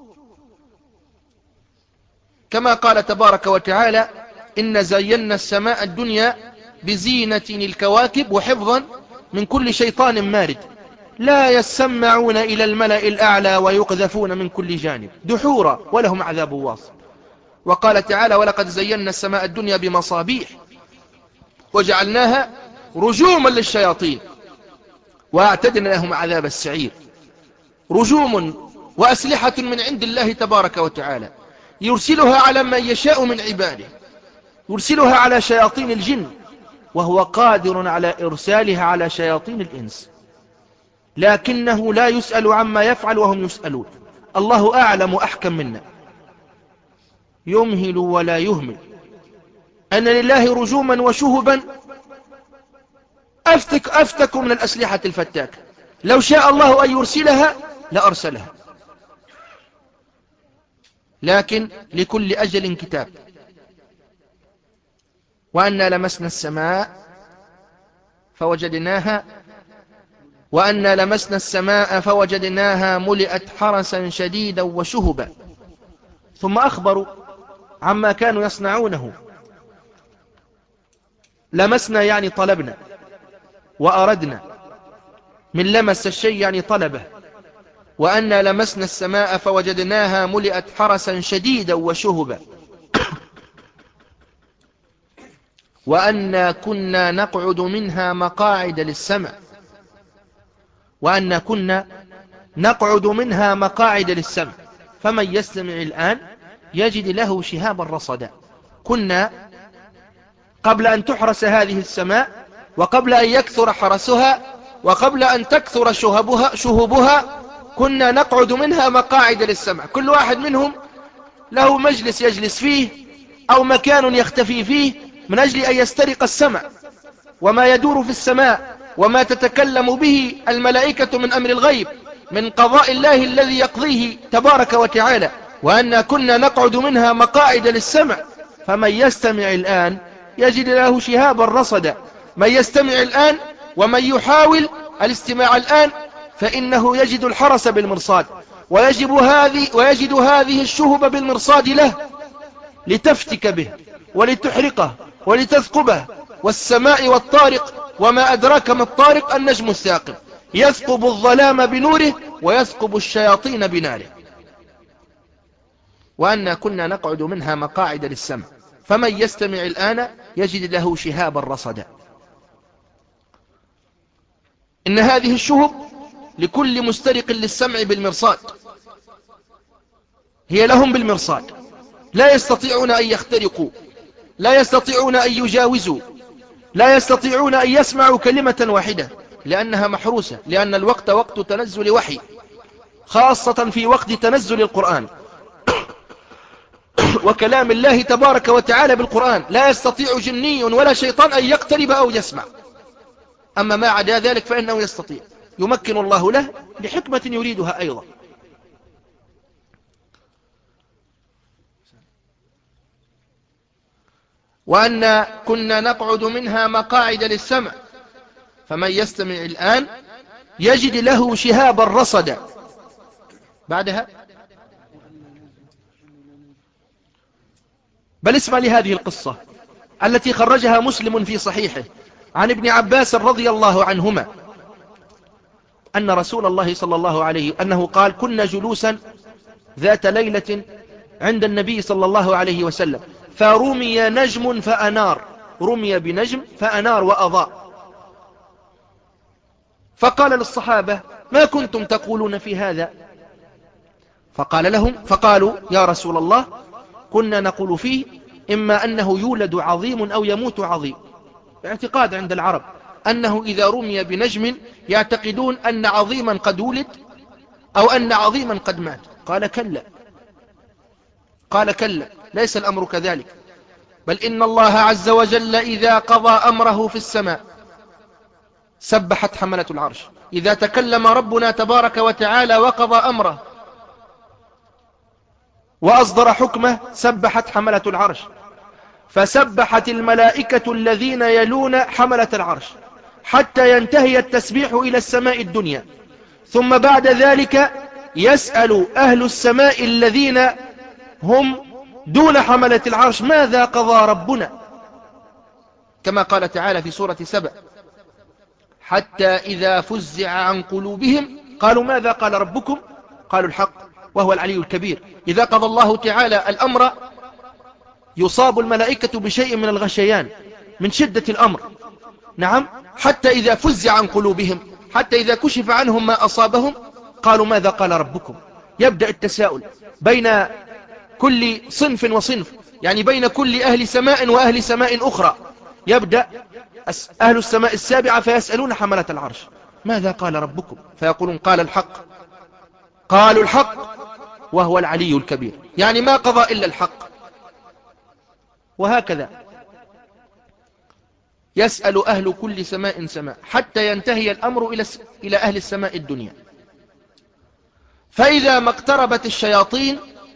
كما قال تبارك وتعالى إن زينا السماء الدنيا بزينة الكواكب وحفظا من كل شيطان مارد لا يسمعون إلى الملأ الأعلى ويقذفون من كل جانب دحورا ولهم عذاب واصب. وقال تعالى ولقد زينا السماء الدنيا بمصابيح وجعلناها رجوما للشياطين وأعتدنا لهم عذاب السعير. رجوم وأسلحة من عند الله تبارك وتعالى يرسلها على من يشاء من عباده، يرسلها على شياطين الجن وهو قادر على إرسالها على شياطين الإنس، لكنه لا يسأل عما يفعل وهم يسألون. الله أعلم وأحكم منا، يمهل ولا يهمل. أن لله رجوما وشهبا أفتك, أفتك من الأسلحة الفتاكة، لو شاء الله أن يرسلها لأرسلها، لكن لكل أجل كتاب. وأنا لمسنا السماء فوجدناها وأنا لمسنا السماء فوجدناها ملئت حرسا شديدا وشهبا. ثم أخبروا عما كانوا يصنعونه. لمسنا يعني طلبنا وأردنا، من لمس الشيء يعني طلبه. وأنا لمسنا السماء فوجدناها ملئت حرسا شديدا وشهبا. وأنا كنا نقعد منها مقاعد للسمع وأنا كنا نقعد منها مقاعد للسمع فمن يستمع الآن يجد له شهابا رصدا. كنا قبل أن تحرس هذه السماء وقبل أن يكثر حرسها وقبل أن تكثر شهبها, شهبها كنا نقعد منها مقاعد للسمع. كل واحد منهم له مجلس يجلس فيه أو مكان يختفي فيه من أجل أن يسترق السمع وما يدور في السماء وما تتكلم به الملائكة من أمر الغيب من قضاء الله الذي يقضيه تبارك وتعالى. وأن كنا نقعد منها مقاعد للسمع فمن يستمع الآن يجد له شهابا رصدا. من يستمع الآن ومن يحاول الاستماع الآن فإنه يجد الحرس بالمرصاد ويجب هذه ويجد هذه الشهب بالمرصاد له لتفتك به ولتحرقه ولتثقبه. والسماء والطارق وما أدراك ما الطارق النجم الثاقب يثقب الظلام بنوره ويثقب الشياطين بناره. وأنا كنا نقعد منها مقاعد للسمع فمن يستمع الآن يجد له شهابا رصدا. إن هذه الشهب لكل مسترق للسمع بالمرصاد، هي لهم بالمرصاد، لا يستطيعون أن يخترقوا، لا يستطيعون أن يجاوزوا، لا يستطيعون أن يسمعوا كلمة واحدة لأنها محروسة. لأن الوقت وقت تنزل وحي، خاصة في وقت تنزل القرآن وكلام الله تبارك وتعالى بالقرآن، لا يستطيع جني ولا شيطان أن يقترب أو يسمع. أما ما عدا ذلك فإنه يستطيع، يمكن الله له لحكمة يريدها أيضا. وأن كنا نقعد منها مقاعد للسمع فمن يستمع الآن يجد له شهابا رصدا. بعدها بل اسمع لهذه القصة التي خرجها مسلم في صحيحه عن ابن عباس رضي الله عنهما أن رسول الله صلى الله عليه أنه قال: كنا جلوسا ذات ليلة عند النبي صلى الله عليه وسلم فرمي نجم فأنار، رمي بنجم فأنار وأضاء، فقال للصحابة: ما كنتم تقولون في هذا؟ فقال لهم فقالوا: يا رسول الله، كنا نقول فيه إما أنه يولد عظيم أو يموت عظيم. اعتقاد عند العرب أنه إذا رمي بنجم يعتقدون أن عظيما قد ولد أو أن عظيما قد مات. قال كلا، قال كلا، ليس الأمر كذلك، بل إن الله عز وجل إذا قضى أمره في السماء سبحت حملة العرش. إذا تكلم ربنا تبارك وتعالى وقضى أمره وأصدر حكمه سبحت حملة العرش، فسبحت الملائكة الذين يلون حملة العرش حتى ينتهي التسبيح إلى السماء الدنيا، ثم بعد ذلك يسأل أهل السماء الذين هم دون حملة العرش: ماذا قضى ربنا؟ كما قال تعالى في سورة سبأ: حتى إذا فزع عن قلوبهم قالوا ماذا قال ربكم؟ قالوا الحق وهو العلي الكبير. إذا قضى الله تعالى الأمر يصاب الملائكة بشيء من الغشيان من شدة الأمر. نعم، حتى إذا فزع عن قلوبهم، حتى إذا كشف عنهم ما أصابهم قالوا ماذا قال ربكم؟ يبدأ التساؤل بين كل صنف وصنف، يعني بين كل أهل سماء وأهل سماء أخرى. يبدأ أهل السماء السابعة فيسألون حملة العرش: ماذا قال ربكم؟ فيقولون: قال الحق. قالوا الحق وهو العلي الكبير، يعني ما قضى إلا الحق. وهكذا يسأل أهل كل سماء سماء حتى ينتهي الأمر إلى إلى أهل السماء الدنيا. فإذا ما اقتربت الشياطين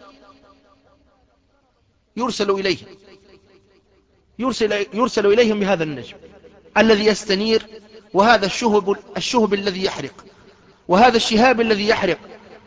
يرسل إليهم يرسل, يرسل إليهم بهذا النجم الذي يستنير، وهذا الشهب, الشهب الذي يحرق، وهذا الشهاب الذي يحرق.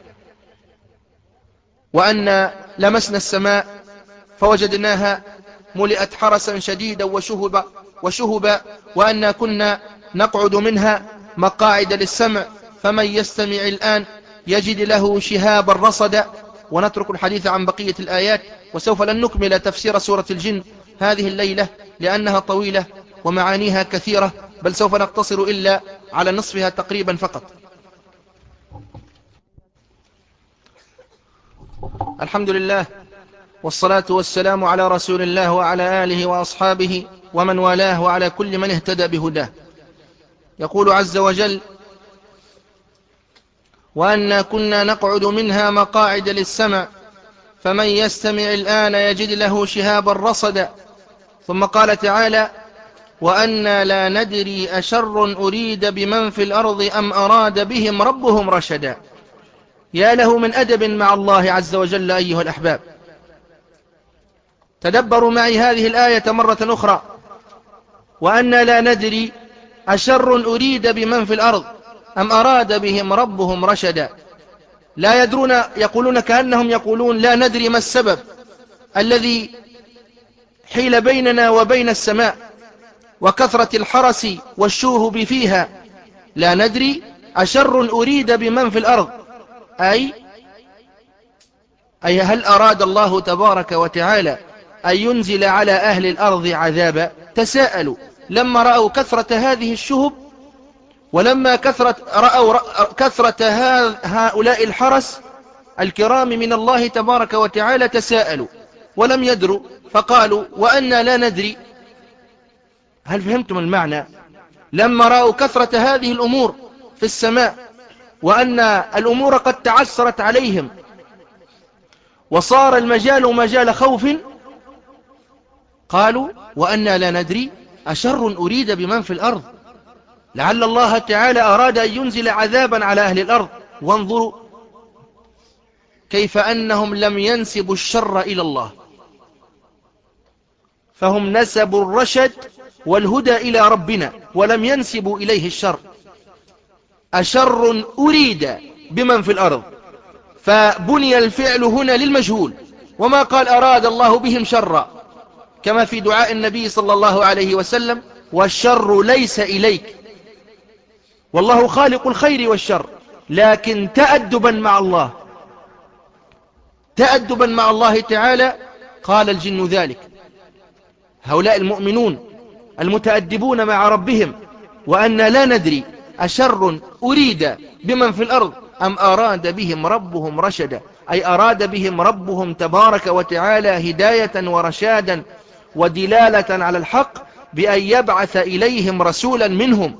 وأن لمسنا السماء فوجدناها ملئت حرسا شديدا وشهبا وشهبا وأن كنا نقعد منها مقاعد للسمع فمن يستمع الآن يجد له شهابا رصدا. ونترك الحديث عن بقية الآيات، وسوف لن نكمل تفسير سورة الجن هذه الليلة لأنها طويلة ومعانيها كثيرة، بل سوف نقتصر إلا على نصفها تقريبا فقط. الحمد لله والصلاة والسلام على رسول الله وعلى آله وأصحابه ومن والاه وعلى كل من اهتدى بهداه. يقول عز وجل: وأنا كنا نقعد منها مقاعد للسمع فمن يستمع الآن يجد له شهابا رصدا. ثم قال تعالى: وأنا لا ندري أشر أريد بمن في الأرض أم أراد بهم ربهم رشدا. يا له من أدب مع الله عز وجل أيها الأحباب. تدبروا معي هذه الآية مرة أخرى: وأنا لا ندري أشر أريد بمن في الأرض أم أراد بهم ربهم رشدا. لا يدرون، يقولون كأنهم يقولون لا ندري ما السبب الذي حيل بيننا وبين السماء وكثرة الحرس والشوهب فيها. لا ندري أشر أريد بمن في الأرض، أي أي هل أراد الله تبارك وتعالى أن ينزل على أهل الأرض عذابا؟ تساءلوا لما رأوا كثرة هذه الشهب، ولما كثرة رأوا كثرة هؤلاء الحرس الكرام من الله تبارك وتعالى تساءلوا ولم يدروا، فقالوا: وأنا لا ندري. هل فهمتم المعنى؟ لما رأوا كثرة هذه الأمور في السماء وأن الأمور قد تعسرت عليهم وصار المجال مجال خوف، قالوا: وأنا لا ندري أشر أريد بمن في الأرض، لعل الله تعالى أراد أن ينزل عذابا على أهل الأرض. وانظروا كيف أنهم لم ينسبوا الشر إلى الله، فهم نسبوا الرشد والهدى إلى ربنا ولم ينسبوا إليه الشر. أشر أريد بمن في الأرض، فبني الفعل هنا للمجهول، وما قال أراد الله بهم شرا، كما في دعاء النبي صلى الله عليه وسلم والشر ليس إليك، والله خالق الخير والشر، لكن تأدبا مع الله تأدبا مع الله تعالى قال الجن ذلك. هؤلاء المؤمنون المتأدبون مع ربهم، وأن لا ندري أشر أريد بمن في الأرض أم أراد بهم ربهم رشدا، أي أراد بهم ربهم تبارك وتعالى هداية ورشادا ودلالة على الحق بأن يبعث إليهم رسولا منهم.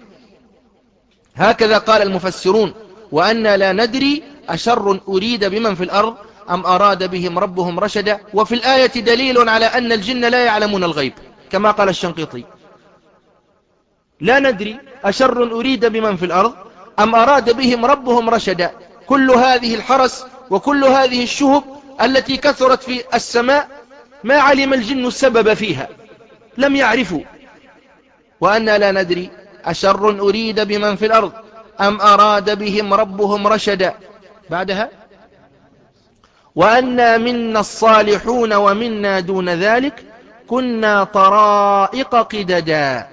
هكذا قال المفسرون: وأن لا ندري أشر أريد بمن في الأرض أم أراد بهم ربهم رشدا. وفي الآية دليل على أن الجن لا يعلمون الغيب، كما قال الشنقيطي: لا ندري أشر أريد بمن في الأرض أم أراد بهم ربهم رشدا. كل هذه الحرس وكل هذه الشهب التي كثرت في السماء ما علم الجن السبب فيها، لم يعرفوا. وأن لا ندري أشر أريد بمن في الأرض أم أراد بهم ربهم رشدا. بعدها: وأنا منا الصالحون ومنا دون ذلك كنا طرائق قددا.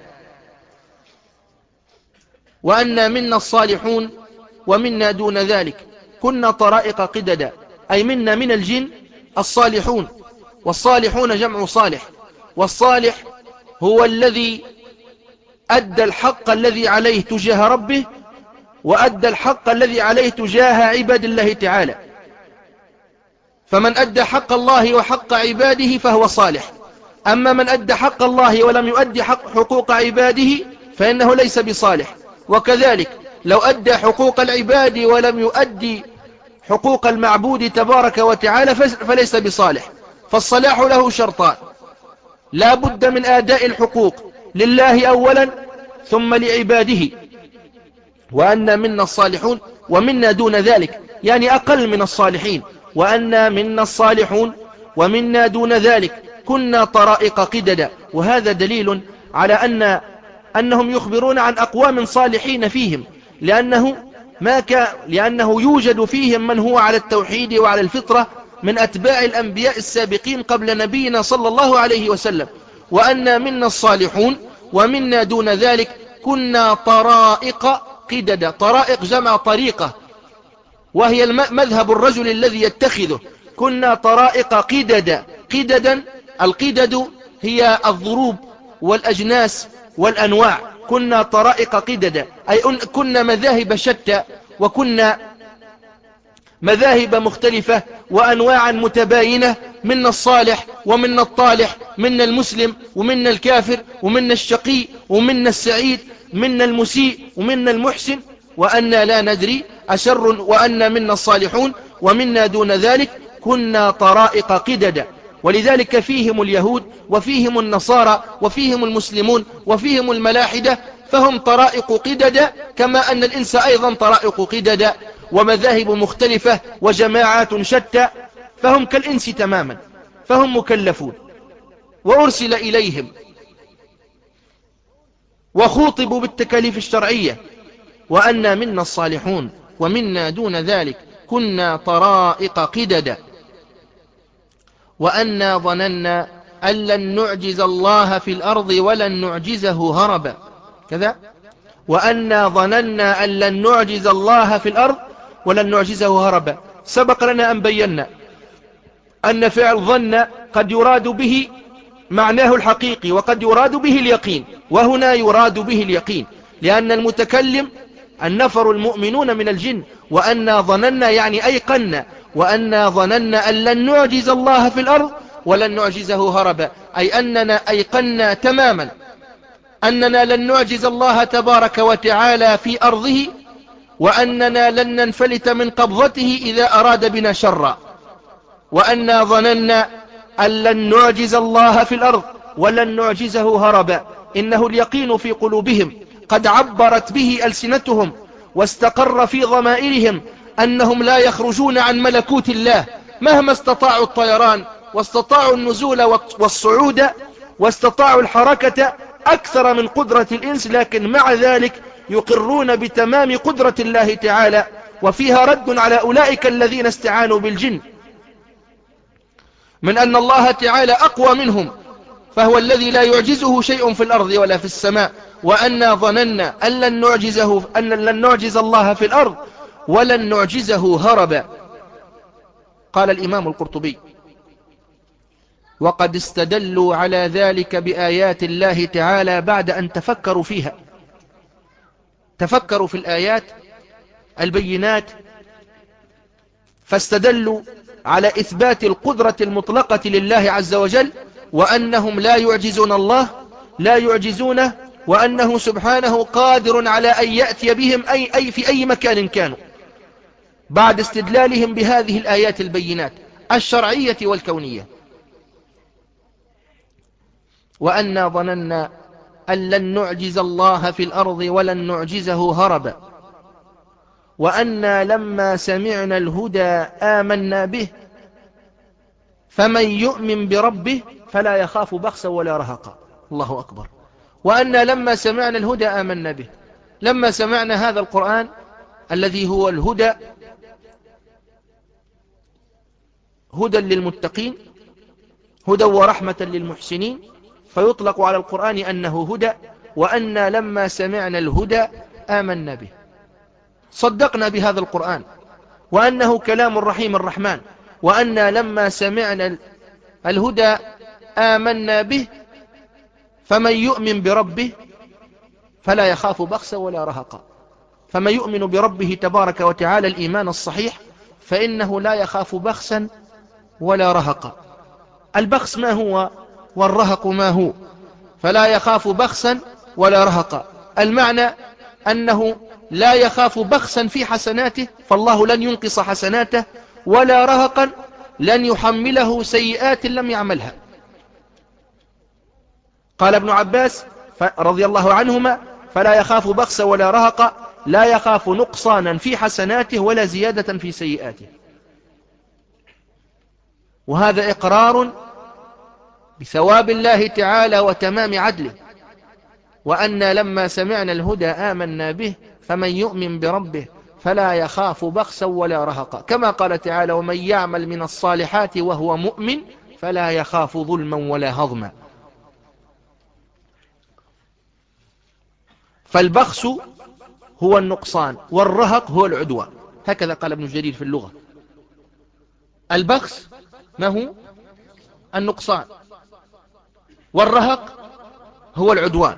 وأنا منا الصالحون ومنا دون ذلك كنا طرائق قددا، أي منا من الجن الصالحون، والصالحون جمع صالح، والصالح هو الذي أدى الحق الذي عليه تجاه ربه، وأدى الحق الذي عليه تجاه عباد الله تعالى. فمن أدى حق الله وحق عباده فهو صالح، أما من أدى حق الله ولم يؤدي حق حقوق عباده فإنه ليس بصالح. وكذلك لو أدى حقوق العباد ولم يؤدي حقوق المعبود تبارك وتعالى فليس بصالح. فالصلاح له شرطان: لا بد من أداء الحقوق لله أولا ثم لعباده. وأن منا الصالحون ومنا دون ذلك، يعني أقل من الصالحين. وأن منا الصالحون ومنا دون ذلك كنا طرائق قددا. وهذا دليل على أن أنهم يخبرون عن أقوام صالحين فيهم، لأنه ما كان لأنه يوجد فيهم من هو على التوحيد وعلى الفطرة من أتباع الأنبياء السابقين قبل نبينا صلى الله عليه وسلم. وأن منا الصالحون ومنا دون ذلك كنا طرائق قددا. طرائق جمع طريقة، وهي مذهب الرجل الذي يتخذه. كنا طرائق قددا. قددا، القدد هي الضروب والأجناس والأنواع. كنا طرائق قددا، أي كنا مذاهب شتى، وكنا مذاهب مختلفة وأنواعا متباينة، منا الصالح ومنا الطالح، منا المسلم ومنا الكافر، ومنا الشقي ومنا السعيد، منا المسيء ومنا المحسن. وأنا لا ندري أشر وأن منا الصالحون ومنا دون ذلك كنا طرائق قددا. ولذلك فيهم اليهود وفيهم النصارى وفيهم المسلمون وفيهم الملاحدة، فهم طرائق قددا، كما أن الإنس أيضا طرائق قددا، ومذاهب مختلفة وجماعات شتى، فهم كالإنس تماما، فهم مكلفون وأرسل إليهم وخوطبوا بالتكاليف الشرعية. وأنا منا الصالحون ومنا دون ذلك كنا طرائق قددا. وأنا ظننا أن لن نعجز الله في الأرض ولن نعجزه هربا. كذا: وأنا ظننا أن لن نعجز الله في الأرض ولن نعجزه هربا. سبق لنا أن بينا أن فعل ظن قد يراد به معناه الحقيقي وقد يراد به اليقين، وهنا يراد به اليقين، لأن المتكلم النفر المؤمنون من الجن. وأنا ظننا يعني أيقنا، وأنا ظننا أن لن نعجز الله في الأرض ولن نعجزه هربا، أي أننا أيقنا تماما أننا لن نعجز الله تبارك وتعالى في أرضه، وأننا لن ننفلت من قبضته إذا أراد بنا شرا. وأنا ظننا أن لن نعجز الله في الأرض ولن نعجزه هربا. إنه اليقين في قلوبهم قد عبرت به ألسنتهم واستقر في ضمائرهم أنهم لا يخرجون عن ملكوت الله مهما استطاعوا الطيران واستطاعوا النزول والصعود واستطاعوا الحركة أكثر من قدرة الإنس، لكن مع ذلك يقرون بتمام قدرة الله تعالى. وفيها رد على أولئك الذين استعانوا بالجن، من أن الله تعالى أقوى منهم فهو الذي لا يعجزه شيء في الأرض ولا في السماء، وأنا ظننا أن لن نعجزه أن لن نعجز الله في الأرض ولن نعجزه هربا. قال الإمام القرطبي: وقد استدلوا على ذلك بآيات الله تعالى بعد أن تفكروا فيها، تفكروا في الآيات البينات فاستدلوا على إثبات القدرة المطلقة لله عز وجل، وأنهم لا يعجزون الله، لا يعجزونه، وأنه سبحانه قادر على أن يأتي بهم أي, أي في أي مكان كانوا، بعد استدلالهم بهذه الآيات البينات الشرعية والكونية. وأنا ظننا أن لن نعجز الله في الأرض ولن نعجزه هربا، وأنا لما سمعنا الهدى آمنا به، فمن يؤمن بربه فلا يخاف بخسا ولا رهقا. الله أكبر. وأنا لما سمعنا الهدى آمنا به، لما سمعنا هذا القرآن الذي هو الهدى، هدى للمتقين، هدى ورحمة للمحسنين، فيطلق على القرآن أنه هدى. وأنا لما سمعنا الهدى آمنا به، صدقنا بهذا القرآن وأنه كلام الرحيم الرحمن. وأنا لما سمعنا الهدى آمنا به، فمن يؤمن بربه فلا يخاف بخسا ولا رهقا. فمن يؤمن بربه تبارك وتعالى الإيمان الصحيح فإنه لا يخاف بخسا ولا رهقا. البخس ما هو والرهق ما هو؟ فلا يخاف بخسا ولا رهقا، المعنى أنه لا يخاف بخسا في حسناته، فالله لن ينقص حسناته، ولا رهقا لن يحمله سيئات لم يعملها. قال ابن عباس رضي الله عنهما: فلا يخاف بخسا ولا رهقا، لا يخاف نقصانا في حسناته ولا زيادة في سيئاته. وهذا إقرار بثواب الله تعالى وتمام عدله. وأنا لما سمعنا الهدى آمنا به، فمن يؤمن بربه فلا يخاف بخسا ولا رهقا، كما قال تعالى: ومن يعمل من الصالحات وهو مؤمن فلا يخاف ظلما ولا هضما. فالبخس هو النقصان، والرهق هو العدوى، هكذا قال ابن جرير في اللغة. البخس ما هو؟ النقصان، والرهق هو العدوان.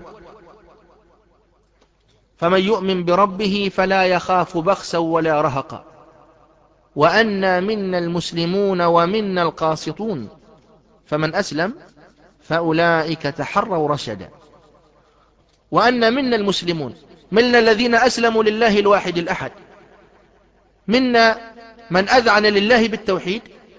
فمن يؤمن بربه فلا يخاف بخسا ولا رهقا. وأنا منا المسلمون ومنا القاسطون، فمن أسلم فأولئك تحروا رشدا. وأنا منا المسلمون، منا الذين أسلموا لله الواحد الأحد، منا من أذعن لله بالتوحيد،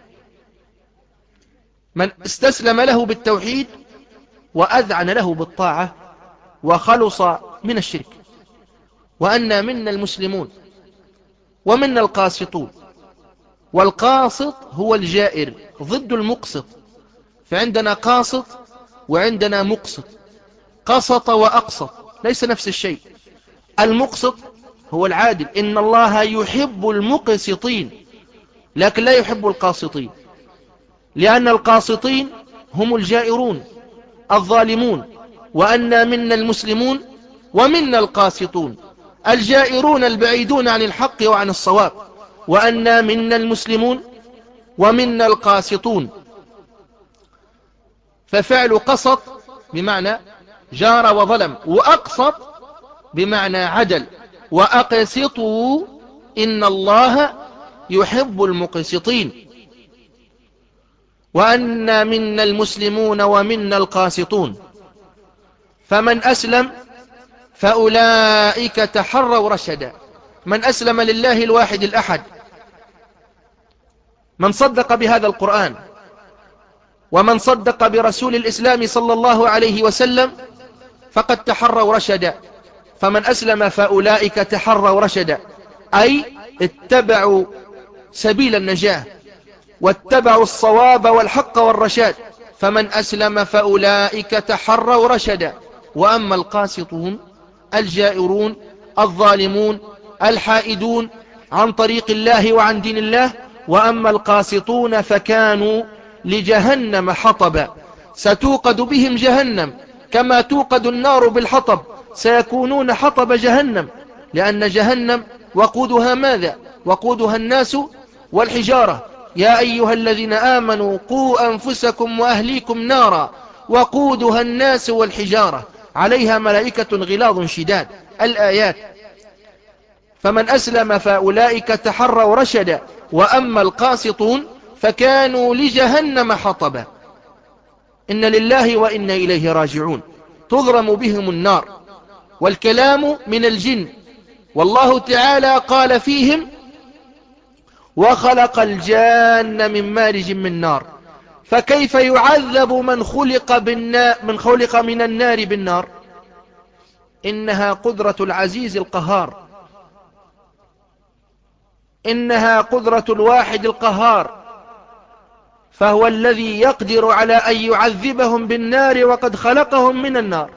من استسلم له بالتوحيد وأذعن له بالطاعة وخلص من الشرك. وأنا منا المسلمون ومنا القاسطون. والقاسط هو الجائر ضد المقسط، فعندنا قاسط وعندنا مقسط. قسط وأقسط ليس نفس الشيء. المقسط هو العادل، إن الله يحب المقسطين لكن لا يحب القاسطين، لأن القاسطين هم الجائرون الظالمون. وأنا منا المسلمون ومنا القاسطون، الجائرون البعيدون عن الحق وعن الصواب. وأنا منا المسلمون ومنا القاسطون، ففعل قسط بمعنى جار وظلم، وأقسط بمعنى عدل. وأقسطوا إن الله يحب المقسطين. وأنا منا المسلمون ومنا القاسطون، فمن أسلم فأولئك تحروا رشدا. من أسلم لله الواحد الأحد، من صدق بهذا القرآن ومن صدق برسول الإسلام صلى الله عليه وسلم فقد تحروا رشدا. فمن أسلم فأولئك تحروا رشدا، أي اتبعوا سبيل النجاة واتبعوا الصواب والحق والرشاد. فمن أسلم فأولئك تحروا رشدا. وأما القاسطون الجائرون الظالمون الحائدون عن طريق الله وعن دين الله، وأما القاسطون فكانوا لجهنم حطبا، ستوقد بهم جهنم كما توقد النار بالحطب، سيكونون حطب جهنم، لأن جهنم وقودها ماذا؟ وقودها الناس والحجارة. يا أيها الذين آمنوا قوا أنفسكم وأهليكم نارا وقودها الناس والحجارة عليها ملائكة غلاظ شداد. الآيات. فمن أسلم فأولئك تحروا رشدا وأما القاسطون فكانوا لجهنم حطبا. إن لله وإنا إليه راجعون. تضرم بهم النار. والكلام من الجن، والله تعالى قال فيهم وخلق الجان من مارج من نار، فكيف يعذب من خلق, بالنا من خلق من النار بالنار؟ إنها قدرة العزيز القهار، إنها قدرة الواحد القهار، فهو الذي يقدر على أن يعذبهم بالنار وقد خلقهم من النار.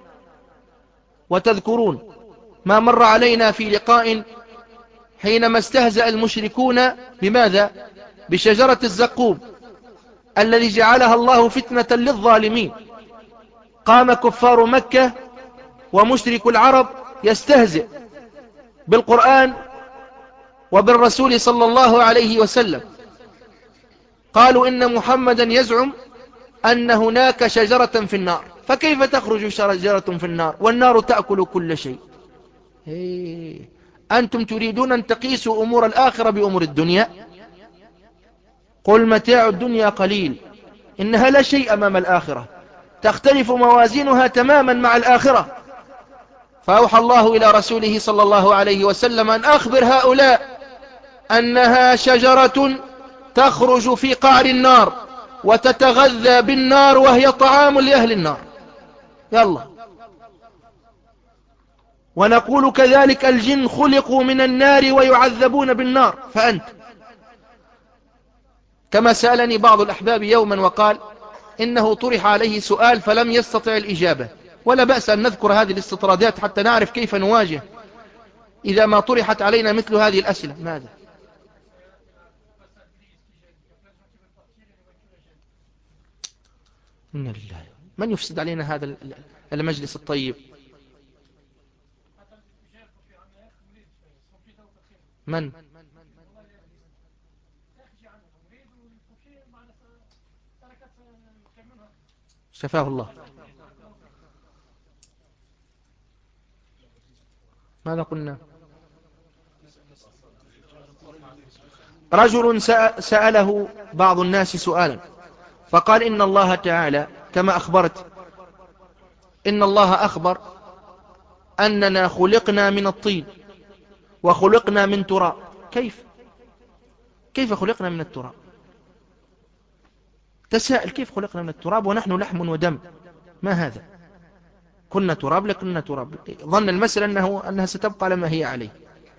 وتذكرون ما مر علينا في لقاء حينما استهزأ المشركون بماذا؟ بشجرة الزقوم الذي جعلها الله فتنة للظالمين. قام كفار مكة ومشرك العرب يستهزئ بالقرآن وبالرسول صلى الله عليه وسلم. قالوا إن محمدا يزعم أن هناك شجرة في النار، فكيف تخرج شجرة في النار والنار تأكل كل شيء؟ هي. أنتم تريدون أن تقيسوا أمور الآخرة بأمور الدنيا؟ قل متاع الدنيا قليل إنها لا شيء أمام الآخرة، تختلف موازينها تماما مع الآخرة. فأوحى الله إلى رسوله صلى الله عليه وسلم أن أخبر هؤلاء أنها شجرة تخرج في قعر النار وتتغذى بالنار وهي طعام لأهل النار. يلا. ونقول كذلك الجن خلقوا من النار ويعذبون بالنار. فأنت كما سألني بعض الأحباب يوما وقال إنه طرح عليه سؤال فلم يستطع الإجابة، ولا بأس أن نذكر هذه الاستطرادات حتى نعرف كيف نواجه إذا ما طرحت علينا مثل هذه الأسئلة. ماذا؟ إن لله. من يفسد علينا هذا المجلس الطيب؟ من؟ شفاه الله. ماذا قلنا؟ رجل سأله بعض الناس سؤالا فقال إن الله تعالى كما أخبرت إن الله أخبر أننا خلقنا من الطين وخلقنا من تراب. كيف كيف خلقنا من التراب؟ تساءل كيف خلقنا من التراب ونحن لحم ودم؟ ما هذا؟ كنا تراب لكنا تراب. ظن المسألة أنه أنها ستبقى لما هي عليه،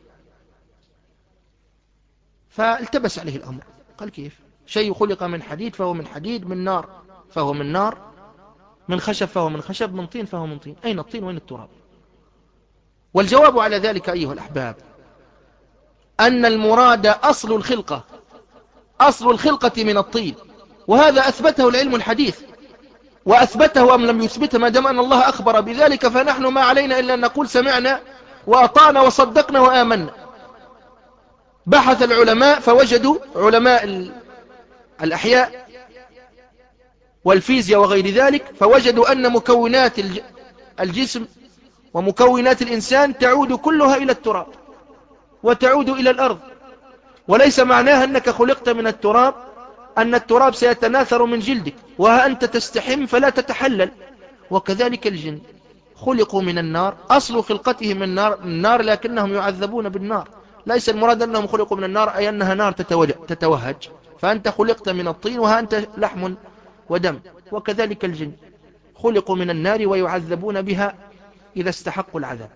فالتبس عليه الأمر. قال كيف؟ شيء خلق من حديد فهو من حديد، من نار فهو من نار، من خشب فهو من خشب، من طين فهو من طين. أين الطين وأين التراب؟ والجواب على ذلك أيها الأحباب أن المراد أصل الخلقة، أصل الخلقة من الطين، وهذا أثبته العلم الحديث، وأثبته أم لم يثبته ما دام أن الله أخبر بذلك، فنحن ما علينا إلا أن نقول سمعنا وأطعنا وصدقنا وآمنا. بحث العلماء فوجدوا علماء الأحياء والفيزياء وغير ذلك، فوجدوا أن مكونات الجسم ومكونات الإنسان تعود كلها إلى التراب وتعود إلى الأرض، وليس معناها أنك خلقت من التراب أن التراب سيتناثر من جلدك وها أنت تستحم فلا تتحلل. وكذلك الجن خلقوا من النار، أصل خلقتهم من النار, النار لكنهم يعذبون بالنار. ليس المراد أنهم خلقوا من النار أي أنها نار تتوهج، فأنت خلقت من الطين وها أنت لحم ودم. وكذلك الجن خلقوا من النار ويعذبون بها إذا استحقوا العذاب.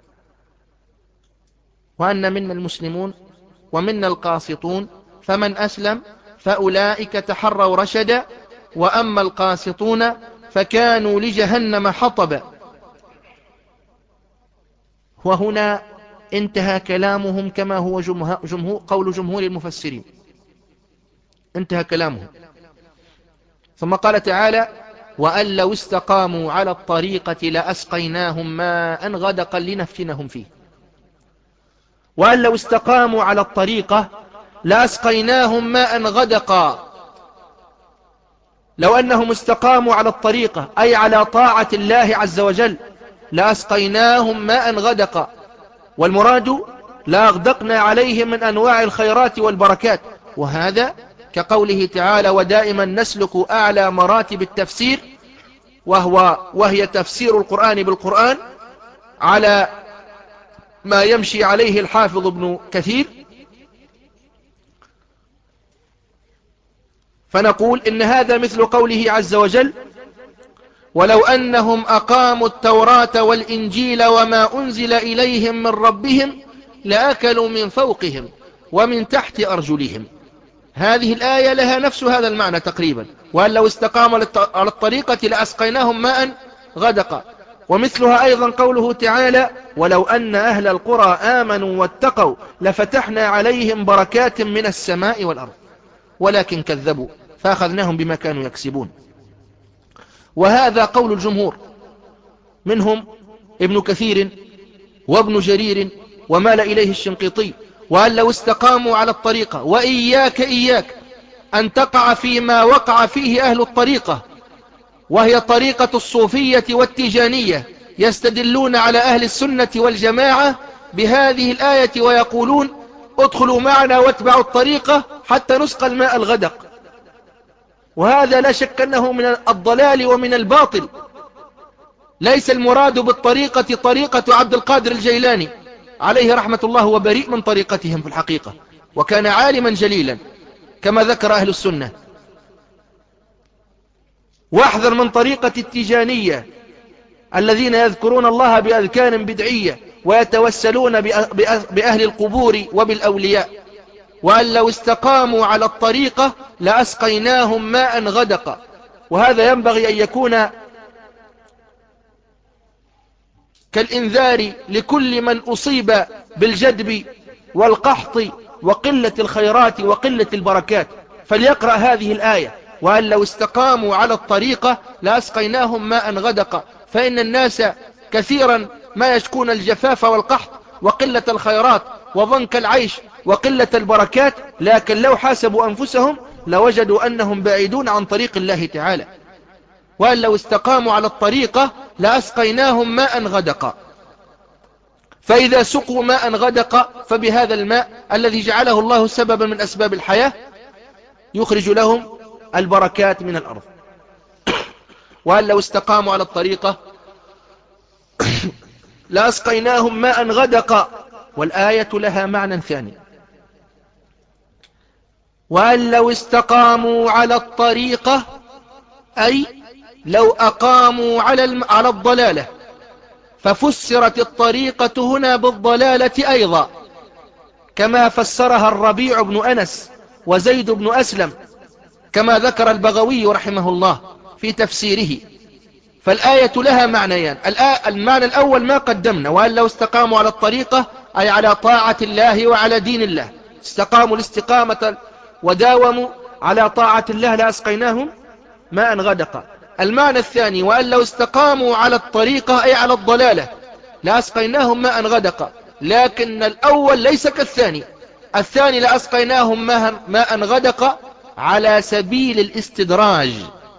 وأن منا المسلمون ومنا القاسطون فمن أسلم فأولئك تحروا رشدا وأما القاسطون فكانوا لجهنم حطبا. وهنا انتهى كلامهم كما هو جمهور قول جمهور المفسرين، انتهى كلامهم. ثم قال تعالى وأن لو استقاموا على الطريقة لأسقيناهم ماء غدقا لنفتنهم فيه. وأن لو استقاموا على الطريقة لأسقيناهم ماء غدقا. لو أنهم استقاموا على الطريقة أي على طاعة الله عز وجل لأسقيناهم ماء غدقا، والمراد لأغدقنا عليهم من أنواع الخيرات والبركات. وهذا كقوله تعالى: ودائما نسلك أعلى مراتب التفسير، وهو وهي تفسير القرآن بالقرآن على ما يمشي عليه الحافظ ابن كثير. فنقول إن هذا مثل قوله عز وجل: ولو أنهم أقاموا التوراة والإنجيل وما أنزل إليهم من ربهم لأكلوا من فوقهم ومن تحت أرجلهم. هذه الآية لها نفس هذا المعنى تقريبا. وأن لو استقاموا على الطريقة لأسقيناهم ماء غدقا. ومثلها أيضا قوله تعالى: ولو أن أهل القرى آمنوا واتقوا لفتحنا عليهم بركات من السماء والأرض ولكن كذبوا فأخذناهم بما كانوا يكسبون. وهذا قول الجمهور، منهم ابن كثير وابن جرير ومال إليه الشنقيطي. وأن لو استقاموا على الطريقة، وإياك إياك أن تقع فيما وقع فيه أهل الطريقة، وهي طريقة الصوفية والتيجانية، يستدلون على أهل السنة والجماعة بهذه الآية ويقولون: ادخلوا معنا واتبعوا الطريقة حتى نسقى الماء الغدق. وهذا لا شك أنه من الضلال ومن الباطل. ليس المراد بالطريقة طريقة عبد القادر الجيلاني عليه رحمة الله، وبريء من طريقتهم في الحقيقة، وكان عالما جليلا كما ذكر أهل السنة. واحذر من طريقة التيجانية الذين يذكرون الله بأذكار بدعية ويتوسلون بأهل القبور وبالأولياء. وأن لو استقاموا على الطريقة لأسقيناهم ماء غدقا. وهذا ينبغي أن يكون كالإنذار لكل من أصيب بالجدب والقحط وقلة الخيرات وقلة البركات، فليقرأ هذه الآية: وأن لو استقاموا على الطريقة لأسقيناهم ماء غدقا. فإن الناس كثيرا ما يشكون الجفاف والقحط وقلة الخيرات وضنك العيش وقلة البركات، لكن لو حاسبوا أنفسهم لوجدوا أنهم بعيدون عن طريق الله تعالى. وأن لو استقاموا على الطريقة لأسقيناهم ماء غدقا. فإذا سقوا ماء غدقا فبهذا الماء الذي جعله الله سببا من أسباب الحياة يخرج لهم البركات من الأرض. وأن لو استقاموا على الطريقة لأسقيناهم ماء غدقا. والآية لها معنى ثاني: وأن لو استقاموا على الطريقة أي لو أقاموا على على الضلالة. ففسرت الطريقة هنا بالضلالة أيضا، كما فسرها الربيع بن أنس وزيد بن أسلم، كما ذكر البغوي رحمه الله في تفسيره. فالآية لها معنيان: المعنى الأول ما قدمنا، وأن لو استقاموا على الطريقة أي على طاعة الله وعلى دين الله، استقاموا الاستقامة وداوموا على طاعة الله لأسقيناهم ماء غدقا. المعنى الثاني: وأن لو استقاموا على الطريقة أي على الضلالة لأسقيناهم ماء غدقا. لكن الأول ليس كالثاني. الثاني لأسقيناهم ماء غدقا على سبيل الاستدراج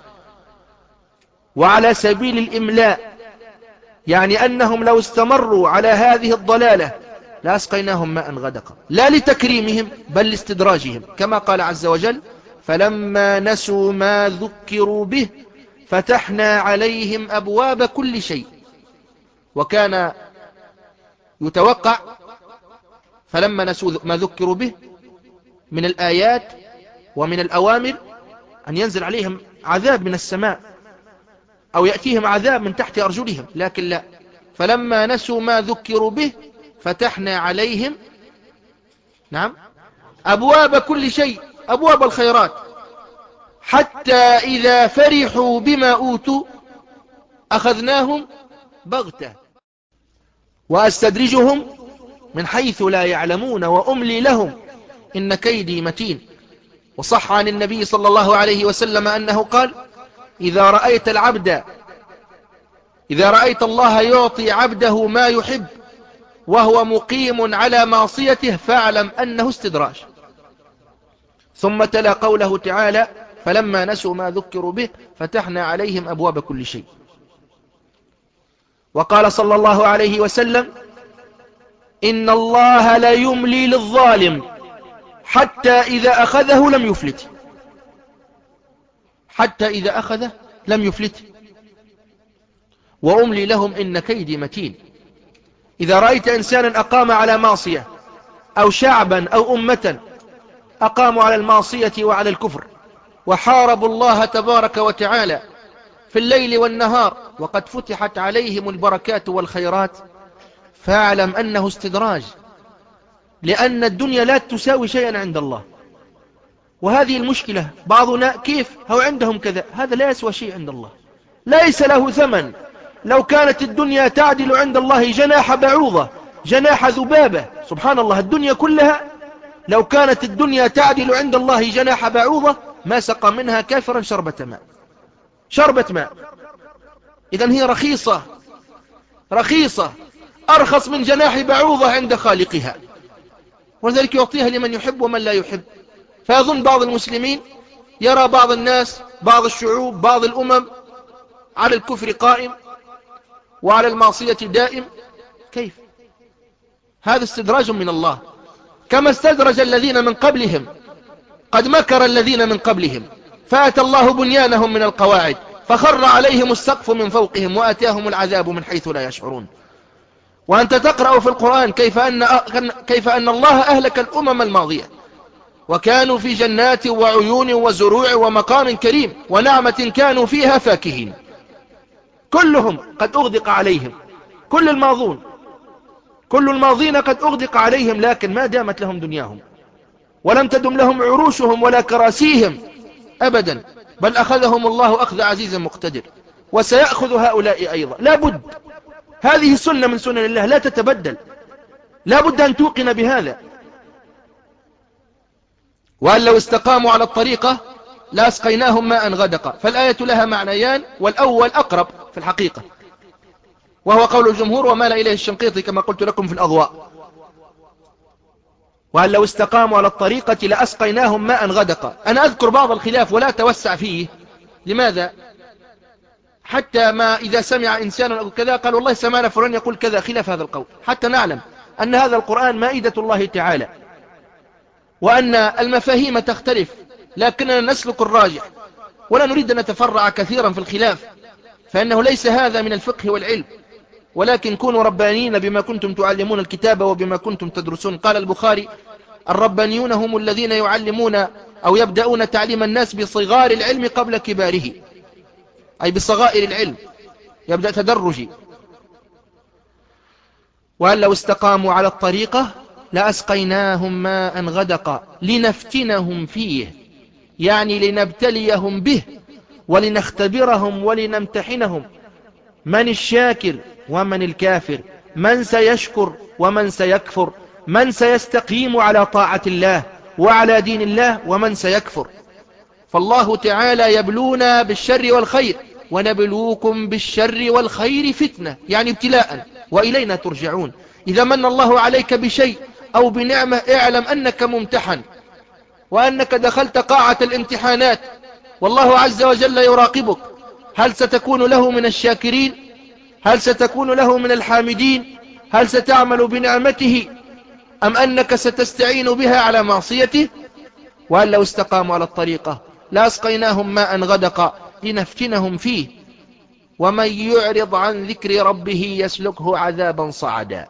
وعلى سبيل الإملاء، يعني أنهم لو استمروا على هذه الضلالة لأسقيناهم ماء غدقا، لا لتكريمهم بل لاستدراجهم، كما قال عز وجل: فلما نسوا ما ذكروا به فتحنا عليهم أبواب كل شيء. وكان يتوقع فلما نسوا ما ذكروا به من الآيات ومن الأوامر أن ينزل عليهم عذاب من السماء أو يأتيهم عذاب من تحت أرجلهم، لكن لا، فلما نسوا ما ذكروا به فتحنا عليهم نعم أبواب كل شيء، أبواب الخيرات، حتى إذا فرحوا بما أوتوا أخذناهم بغتة وأستدرجهم من حيث لا يعلمون وأملي لهم إن كيدي متين. وصح عن النبي صلى الله عليه وسلم أنه قال: إذا رأيت العبد إذا رأيت الله يعطي عبده ما يحب وهو مقيم على معصيته فاعلم أنه استدراج. ثم تلا قوله تعالى فلما نسوا ما ذكروا به فتحنا عليهم أبواب كل شيء. وقال صلى الله عليه وسلم إن الله لا يملي للظالم حتى إذا أخذه لم يفلت حتى إذا أخذه لم يفلت وأملي لهم إن كيدي متين. إذا رأيت إنسانا أقام على معصية أو شعبا أو أمة أقاموا على المعصية وعلى الكفر وحاربوا الله تبارك وتعالى في الليل والنهار وقد فتحت عليهم البركات والخيرات فاعلم أنه استدراج، لأن الدنيا لا تساوي شيئا عند الله. وهذه المشكلة، بعضنا كيف هو عندهم كذا، هذا لا يسوى شيء عند الله، ليس له ثمن. لو كانت الدنيا تعدل عند الله جناح بعوضة جناح ذبابة، سبحان الله، الدنيا كلها لو كانت الدنيا تعدل عند الله جناح بعوضة ما سقى منها كافرا شربة ماء شربة ماء. إذن هي رخيصة رخيصة أرخص من جناح بعوضة عند خالقها، ولذلك يعطيها لمن يحب ومن لا يحب. فيظن بعض المسلمين يرى بعض الناس بعض الشعوب بعض الأمم على الكفر قائم وعلى المعصية دائم. كيف؟ هذا استدراج من الله، كما استدرج الذين من قبلهم. قد مكر الذين من قبلهم فأتى الله بنيانهم من القواعد فخر عليهم السقف من فوقهم وأتاهم العذاب من حيث لا يشعرون. وأنت تقرأ في القرآن كيف أن, كيف أن الله أهلك الأمم الماضية وكانوا في جنات وعيون وزروع ومقام كريم ونعمة كانوا فيها فاكهين، كلهم قد أغدق عليهم، كل الماضون كل الماضين قد أغدق عليهم، لكن ما دامت لهم دنياهم ولم تدم لهم عروشهم ولا كراسيهم أبدا، بل أخذهم الله أخذ عزيز مقتدر، وسيأخذ هؤلاء أيضا. لا بد، هذه سنة من سنن الله لا تتبدل، لا بد أن توقن بهذا. وأن لو استقاموا على الطريقة لأسقيناهم ماء غدقا، فالآية لها معنيان، والأول أقرب في الحقيقة وهو قول الجمهور ومال إليه الشنقيطي كما قلت لكم في الأضواء. وأن لو استقاموا على الطريقة لأسقيناهم ماء غدقا. أنا أذكر بعض الخلاف ولا توسع فيه. لماذا؟ حتى ما إذا سمع إنسان أو كذا قال والله سمعنا فلان يقول كذا خلاف هذا القول، حتى نعلم أن هذا القرآن مائدة الله تعالى وأن المفاهيم تختلف، لكننا نسلك الراجح ولا نريد أن نتفرع كثيرا في الخلاف، فإنه ليس هذا من الفقه والعلم، ولكن كونوا ربانيين بما كنتم تعلمون الكتاب وبما كنتم تدرسون. قال البخاري الربانيون هم الذين يعلمون أو يبدأون تعليم الناس بصغار العلم قبل كباره، أي بصغائر العلم يبدأ تدرجي. وأن لو استقاموا على الطريقة لأسقيناهم ماء غدقا لنفتنهم فيه، يعني لنبتليهم به ولنختبرهم ولنمتحنهم، من الشاكر ومن الكافر، من سيشكر ومن سيكفر، من سيستقيم على طاعة الله وعلى دين الله ومن سيكفر. فالله تعالى يبلونا بالشر والخير ونبلوكم بالشر والخير فتنة، يعني ابتلاء، وإلينا ترجعون. إذا من الله عليك بشيء أو بنعمة اعلم أنك ممتحن وأنك دخلت قاعة الامتحانات والله عز وجل يراقبك، هل ستكون له من الشاكرين؟ هل ستكون له من الحامدين؟ هل ستعمل بنعمته أم أنك ستستعين بها على معصيته؟ وأن لو استقاموا على الطريقة لأسقيناهم ماء غدقا لنفتنهم فيه ومن يعرض عن ذكر ربه يسلكه عذابا صعدا.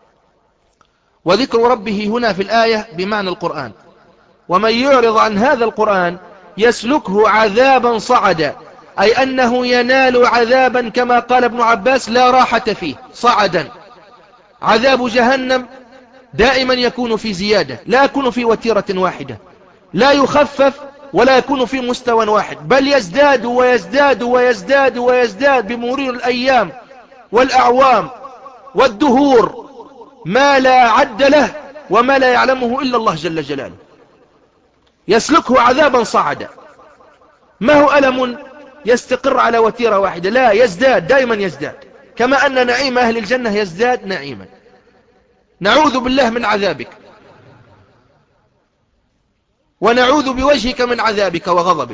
وذكر ربه هنا في الآية بمعنى القرآن، ومن يعرض عن هذا القرآن يسلكه عذابا صعدا، أي أنه ينال عذابا كما قال ابن عباس لا راحة فيه، صعدا. عذاب جهنم دائما يكون في زيادة، لا يكون في وتيرة واحدة، لا يخفف ولا يكون في مستوى واحد، بل يزداد ويزداد ويزداد ويزداد بمرور الأيام والأعوام والدهور، ما لا عد له وما لا يعلمه إلا الله جل جلاله. يسلكه عذابا صعدا. ما هو ألم يستقر على وتيرة واحدة، لا، يزداد دائما يزداد، كما أن نعيم أهل الجنة يزداد نعيما. نعوذ بالله من عذابك، ونعوذ بوجهك من عذابك وغضبك.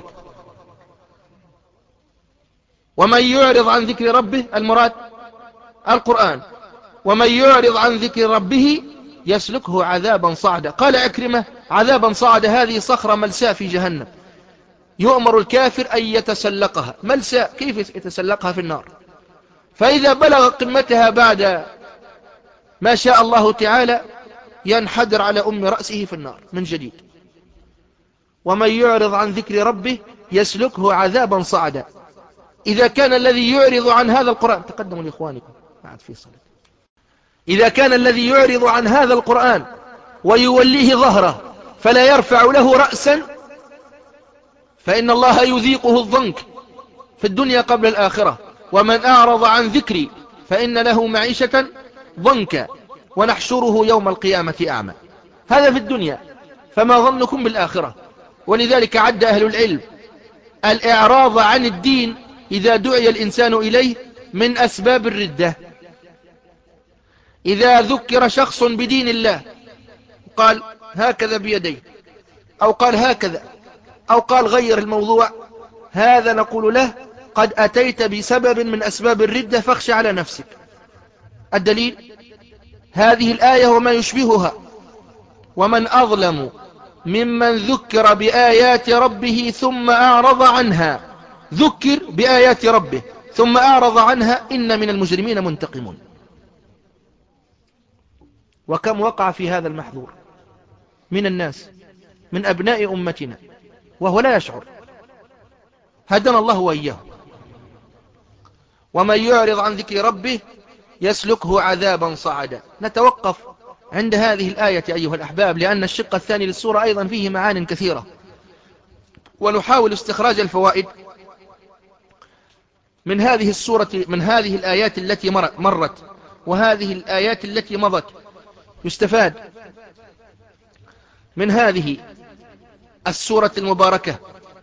ومن يعرض عن ذكر ربه، المراد القرآن، ومن يعرض عن ذكر ربه يسلكه عذابا صعدا. قال عكرمة: عذابا صعدا هذه صخرة ملساء في جهنم، يؤمر الكافر أن يتسلقها. ملساء، كيف يتسلقها في النار؟ فإذا بلغ قمتها بعد ما شاء الله تعالى ينحدر على أم رأسه في النار من جديد. ومن يعرض عن ذكر ربه يسلكه عذابا صعدا. إذا كان الذي يعرض عن هذا القرآن، تقدموا لإخوانكم بعد في صلاة، إذا كان الذي يعرض عن هذا القرآن ويوليه ظهره فلا يرفع له رأسا، فإن الله يذيقه الضنك في الدنيا قبل الآخرة. ومن أعرض عن ذكري فإن له معيشة ضنكا ونحشره يوم القيامة أعمى. هذا في الدنيا، فما ظنكم بالآخرة؟ ولذلك عد أهل العلم الإعراض عن الدين إذا دعي الإنسان إليه من أسباب الردة. إذا ذكر شخص بدين الله قال هكذا بيديه، أو قال هكذا، أو قال غير الموضوع، هذا نقول له قد أتيت بسبب من أسباب الردة فاخشى على نفسك. الدليل هذه الآية وما يشبهها: ومن أظلم ممن ذكر بآيات ربه ثم أعرض عنها. ذكر بآيات ربه ثم أعرض عنها إن من المجرمين منتقمون. وكم وقع في هذا المحظور من الناس من أبناء أمتنا وهو لا يشعر، هدنا الله وإياه. ومن يعرض عن ذكر ربه يسلكه عذابا صعدا. نتوقف عند هذه الآية أيها الأحباب، لأن الشق الثاني للسورة أيضا فيه معان كثيرة، ونحاول استخراج الفوائد من هذه السورة، من هذه الآيات التي مرت وهذه الآيات التي مضت. يستفاد من هذه السورة المباركة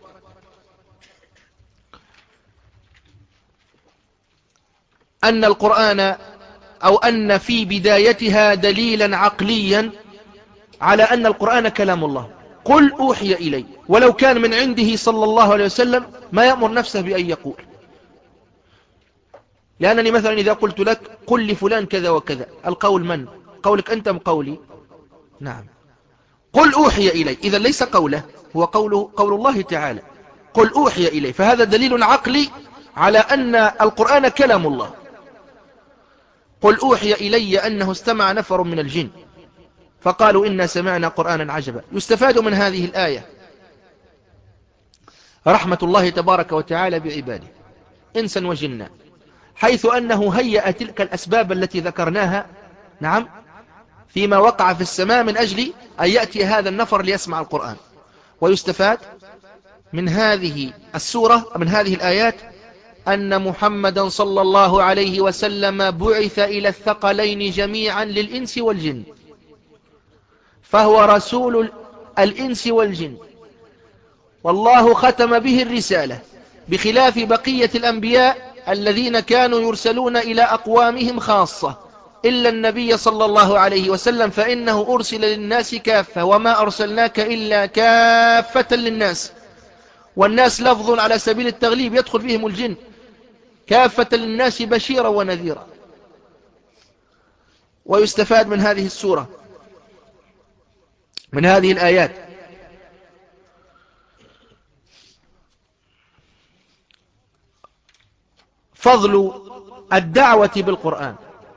أن القرآن، أو أن في بدايتها دليلا عقليا على أن القرآن كلام الله. قل أوحي إلي، ولو كان من عنده صلى الله عليه وسلم ما يأمر نفسه بأن يقول. لأنني مثلا إذا قلت لك قل لفلان كذا وكذا، القول من؟ قولك أنت أم قولي؟ نعم. قل أوحي إلي إذا ليس قوله، هو قوله قول الله تعالى قل أوحي إلي، فهذا دليل عقلي على أن القرآن كلام الله. قل أوحي إلي أنه استمع نفر من الجن فقالوا إنا سمعنا قرآنا عجبا. يستفاد من هذه الآية رحمة الله تبارك وتعالى بعباده إنسا وجنا، حيث أنه هيأ تلك الأسباب التي ذكرناها، نعم، فيما وقع في السماء من أجل أن يأتي هذا النفر ليسمع القرآن. ويستفاد من هذه السورة، من هذه الآيات، أن محمدا صلى الله عليه وسلم بعث إلى الثقلين جميعا للإنس والجن، فهو رسول الإنس والجن، والله ختم به الرسالة، بخلاف بقية الأنبياء الذين كانوا يرسلون إلى أقوامهم خاصة، إلا النبي صلى الله عليه وسلم فإنه أرسل للناس كافة، وما أرسلناك إلا كافة للناس. والناس لفظ على سبيل التغليب يدخل فيهم الجن، كافة للناس بشيرا ونذيرا. ويستفاد من هذه السورة، من هذه الآيات، فضل الدعوة بالقرآن.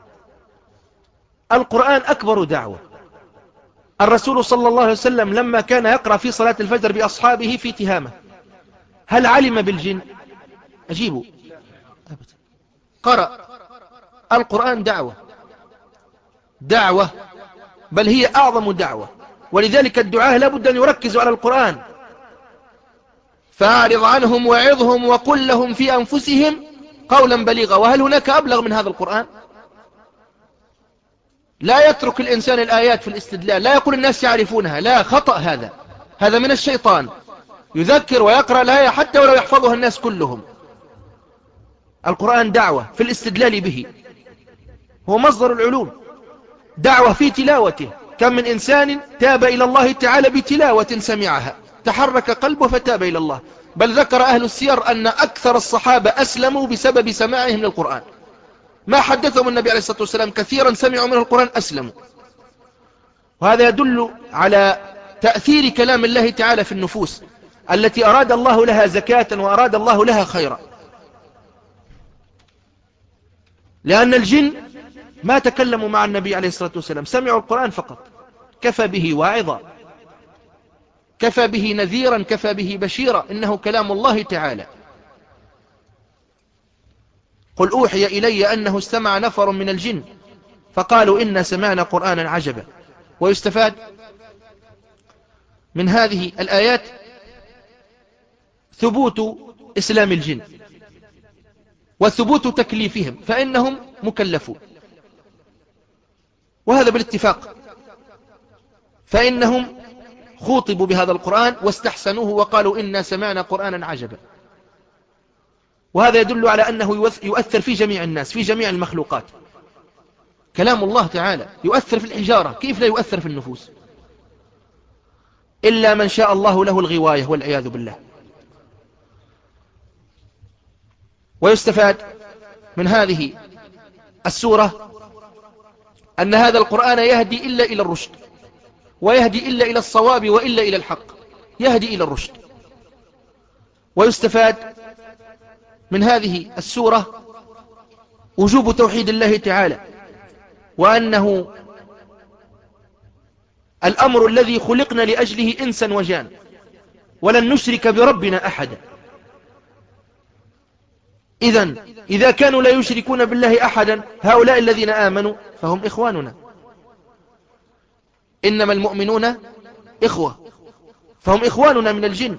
القرآن أكبر دعوة. الرسول صلى الله عليه وسلم لما كان يقرأ في صلاة الفجر بأصحابه في تهامة، هل علم بالجن؟ أجيبوا. قرأ القرآن دعوة، دعوة، بل هي أعظم دعوة. ولذلك الدعاء لابد أن يركزوا على القرآن. فأعرض عنهم وعظهم وقل لهم في أنفسهم قولا بليغا. وهل هناك أبلغ من هذا القرآن؟ لا يترك الإنسان الآيات في الاستدلال، لا يقول الناس يعرفونها، لا، خطأ هذا، هذا من الشيطان. يذكر ويقرأ الآية حتى ولو يحفظها الناس كلهم، القرآن دعوة في الاستدلال به، هو مصدر العلوم، دعوة في تلاوته. كم من إنسان تاب إلى الله تعالى بتلاوة سمعها تحرك قلبه فتاب إلى الله. بل ذكر أهل السير أن أكثر الصحابة أسلموا بسبب سماعهم للقرآن، ما حدثهم النبي عليه الصلاة والسلام كثيرا سمعوا منه القرآن أسلموا. وهذا يدل على تأثير كلام الله تعالى في النفوس التي أراد الله لها زكاة وأراد الله لها خيرا. لأن الجن ما تكلموا مع النبي عليه الصلاة والسلام، سمعوا القرآن فقط، كفى به واعظا، كفى به نذيرا، كفى به بشيرا، إنه كلام الله تعالى. قل أوحي إلي أنه استمع نفر من الجن فقالوا إنا سمعنا قرآنا عجبا. ويستفاد من هذه الآيات ثبوت إسلام الجن وثبوت تكليفهم، فإنهم مكلفون، وهذا بالاتفاق، فإنهم خوطبوا بهذا القرآن واستحسنوه وقالوا إنا سمعنا قرآنا عجبا. وهذا يدل على أنه يؤثر في جميع الناس، في جميع المخلوقات. كلام الله تعالى يؤثر في الحجارة، كيف لا يؤثر في النفوس؟ إلا من شاء الله له الغواية والعياذ بالله. ويستفاد من هذه السورة أن هذا القرآن يهدي إلا إلى الرشد، ويهدي إلا إلى الصواب وإلا إلى الحق، يهدي إلى الرشد. ويستفاد من هذه السورة وجوب توحيد الله تعالى، وأنه الأمر الذي خلقنا لأجله إنسا وجان، ولن نشرك بربنا أحدا. إذن إذا كانوا لا يشركون بالله أحدا هؤلاء الذين آمنوا فهم إخواننا، إنما المؤمنون إخوة، فهم إخواننا من الجن،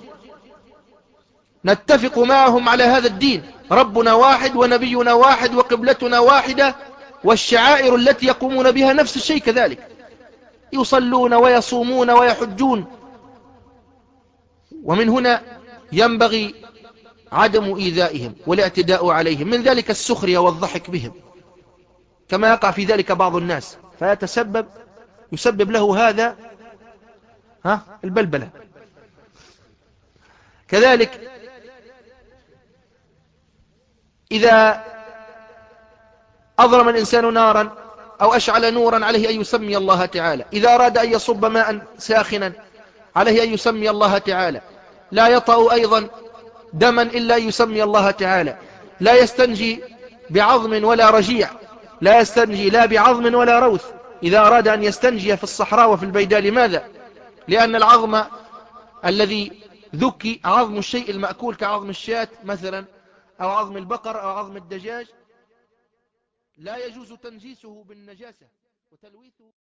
نتفق معهم على هذا الدين، ربنا واحد ونبينا واحد وقبلتنا واحدة، والشعائر التي يقومون بها نفس الشيء كذلك، يصلون ويصومون ويحجون. ومن هنا ينبغي عدم إيذائهم والاعتداء عليهم، من ذلك السخرية والضحك بهم، كما يقع في ذلك بعض الناس فيتسبب يسبب له هذا ها البلبلة. كذلك إذا أضرم الإنسان نارا أو أشعل نورا عليه أن يسمي الله تعالى، إذا أراد أن يصب ماء ساخنا عليه أن يسمي الله تعالى، لا يطأ أيضا دما إلا يسمي الله تعالى، لا يستنجي بعظم ولا رجيع، لا يستنجي لا بعظم ولا روث إذا أراد أن يستنجي في الصحراء وفي البيداء. لماذا؟ لأن العظم الذي ذكي عظم الشيء المأكول كعظم الشاة مثلا، أو عظم البقر أو عظم الدجاج، لا يجوز تنجيسه بالنجاسة وتلويثه.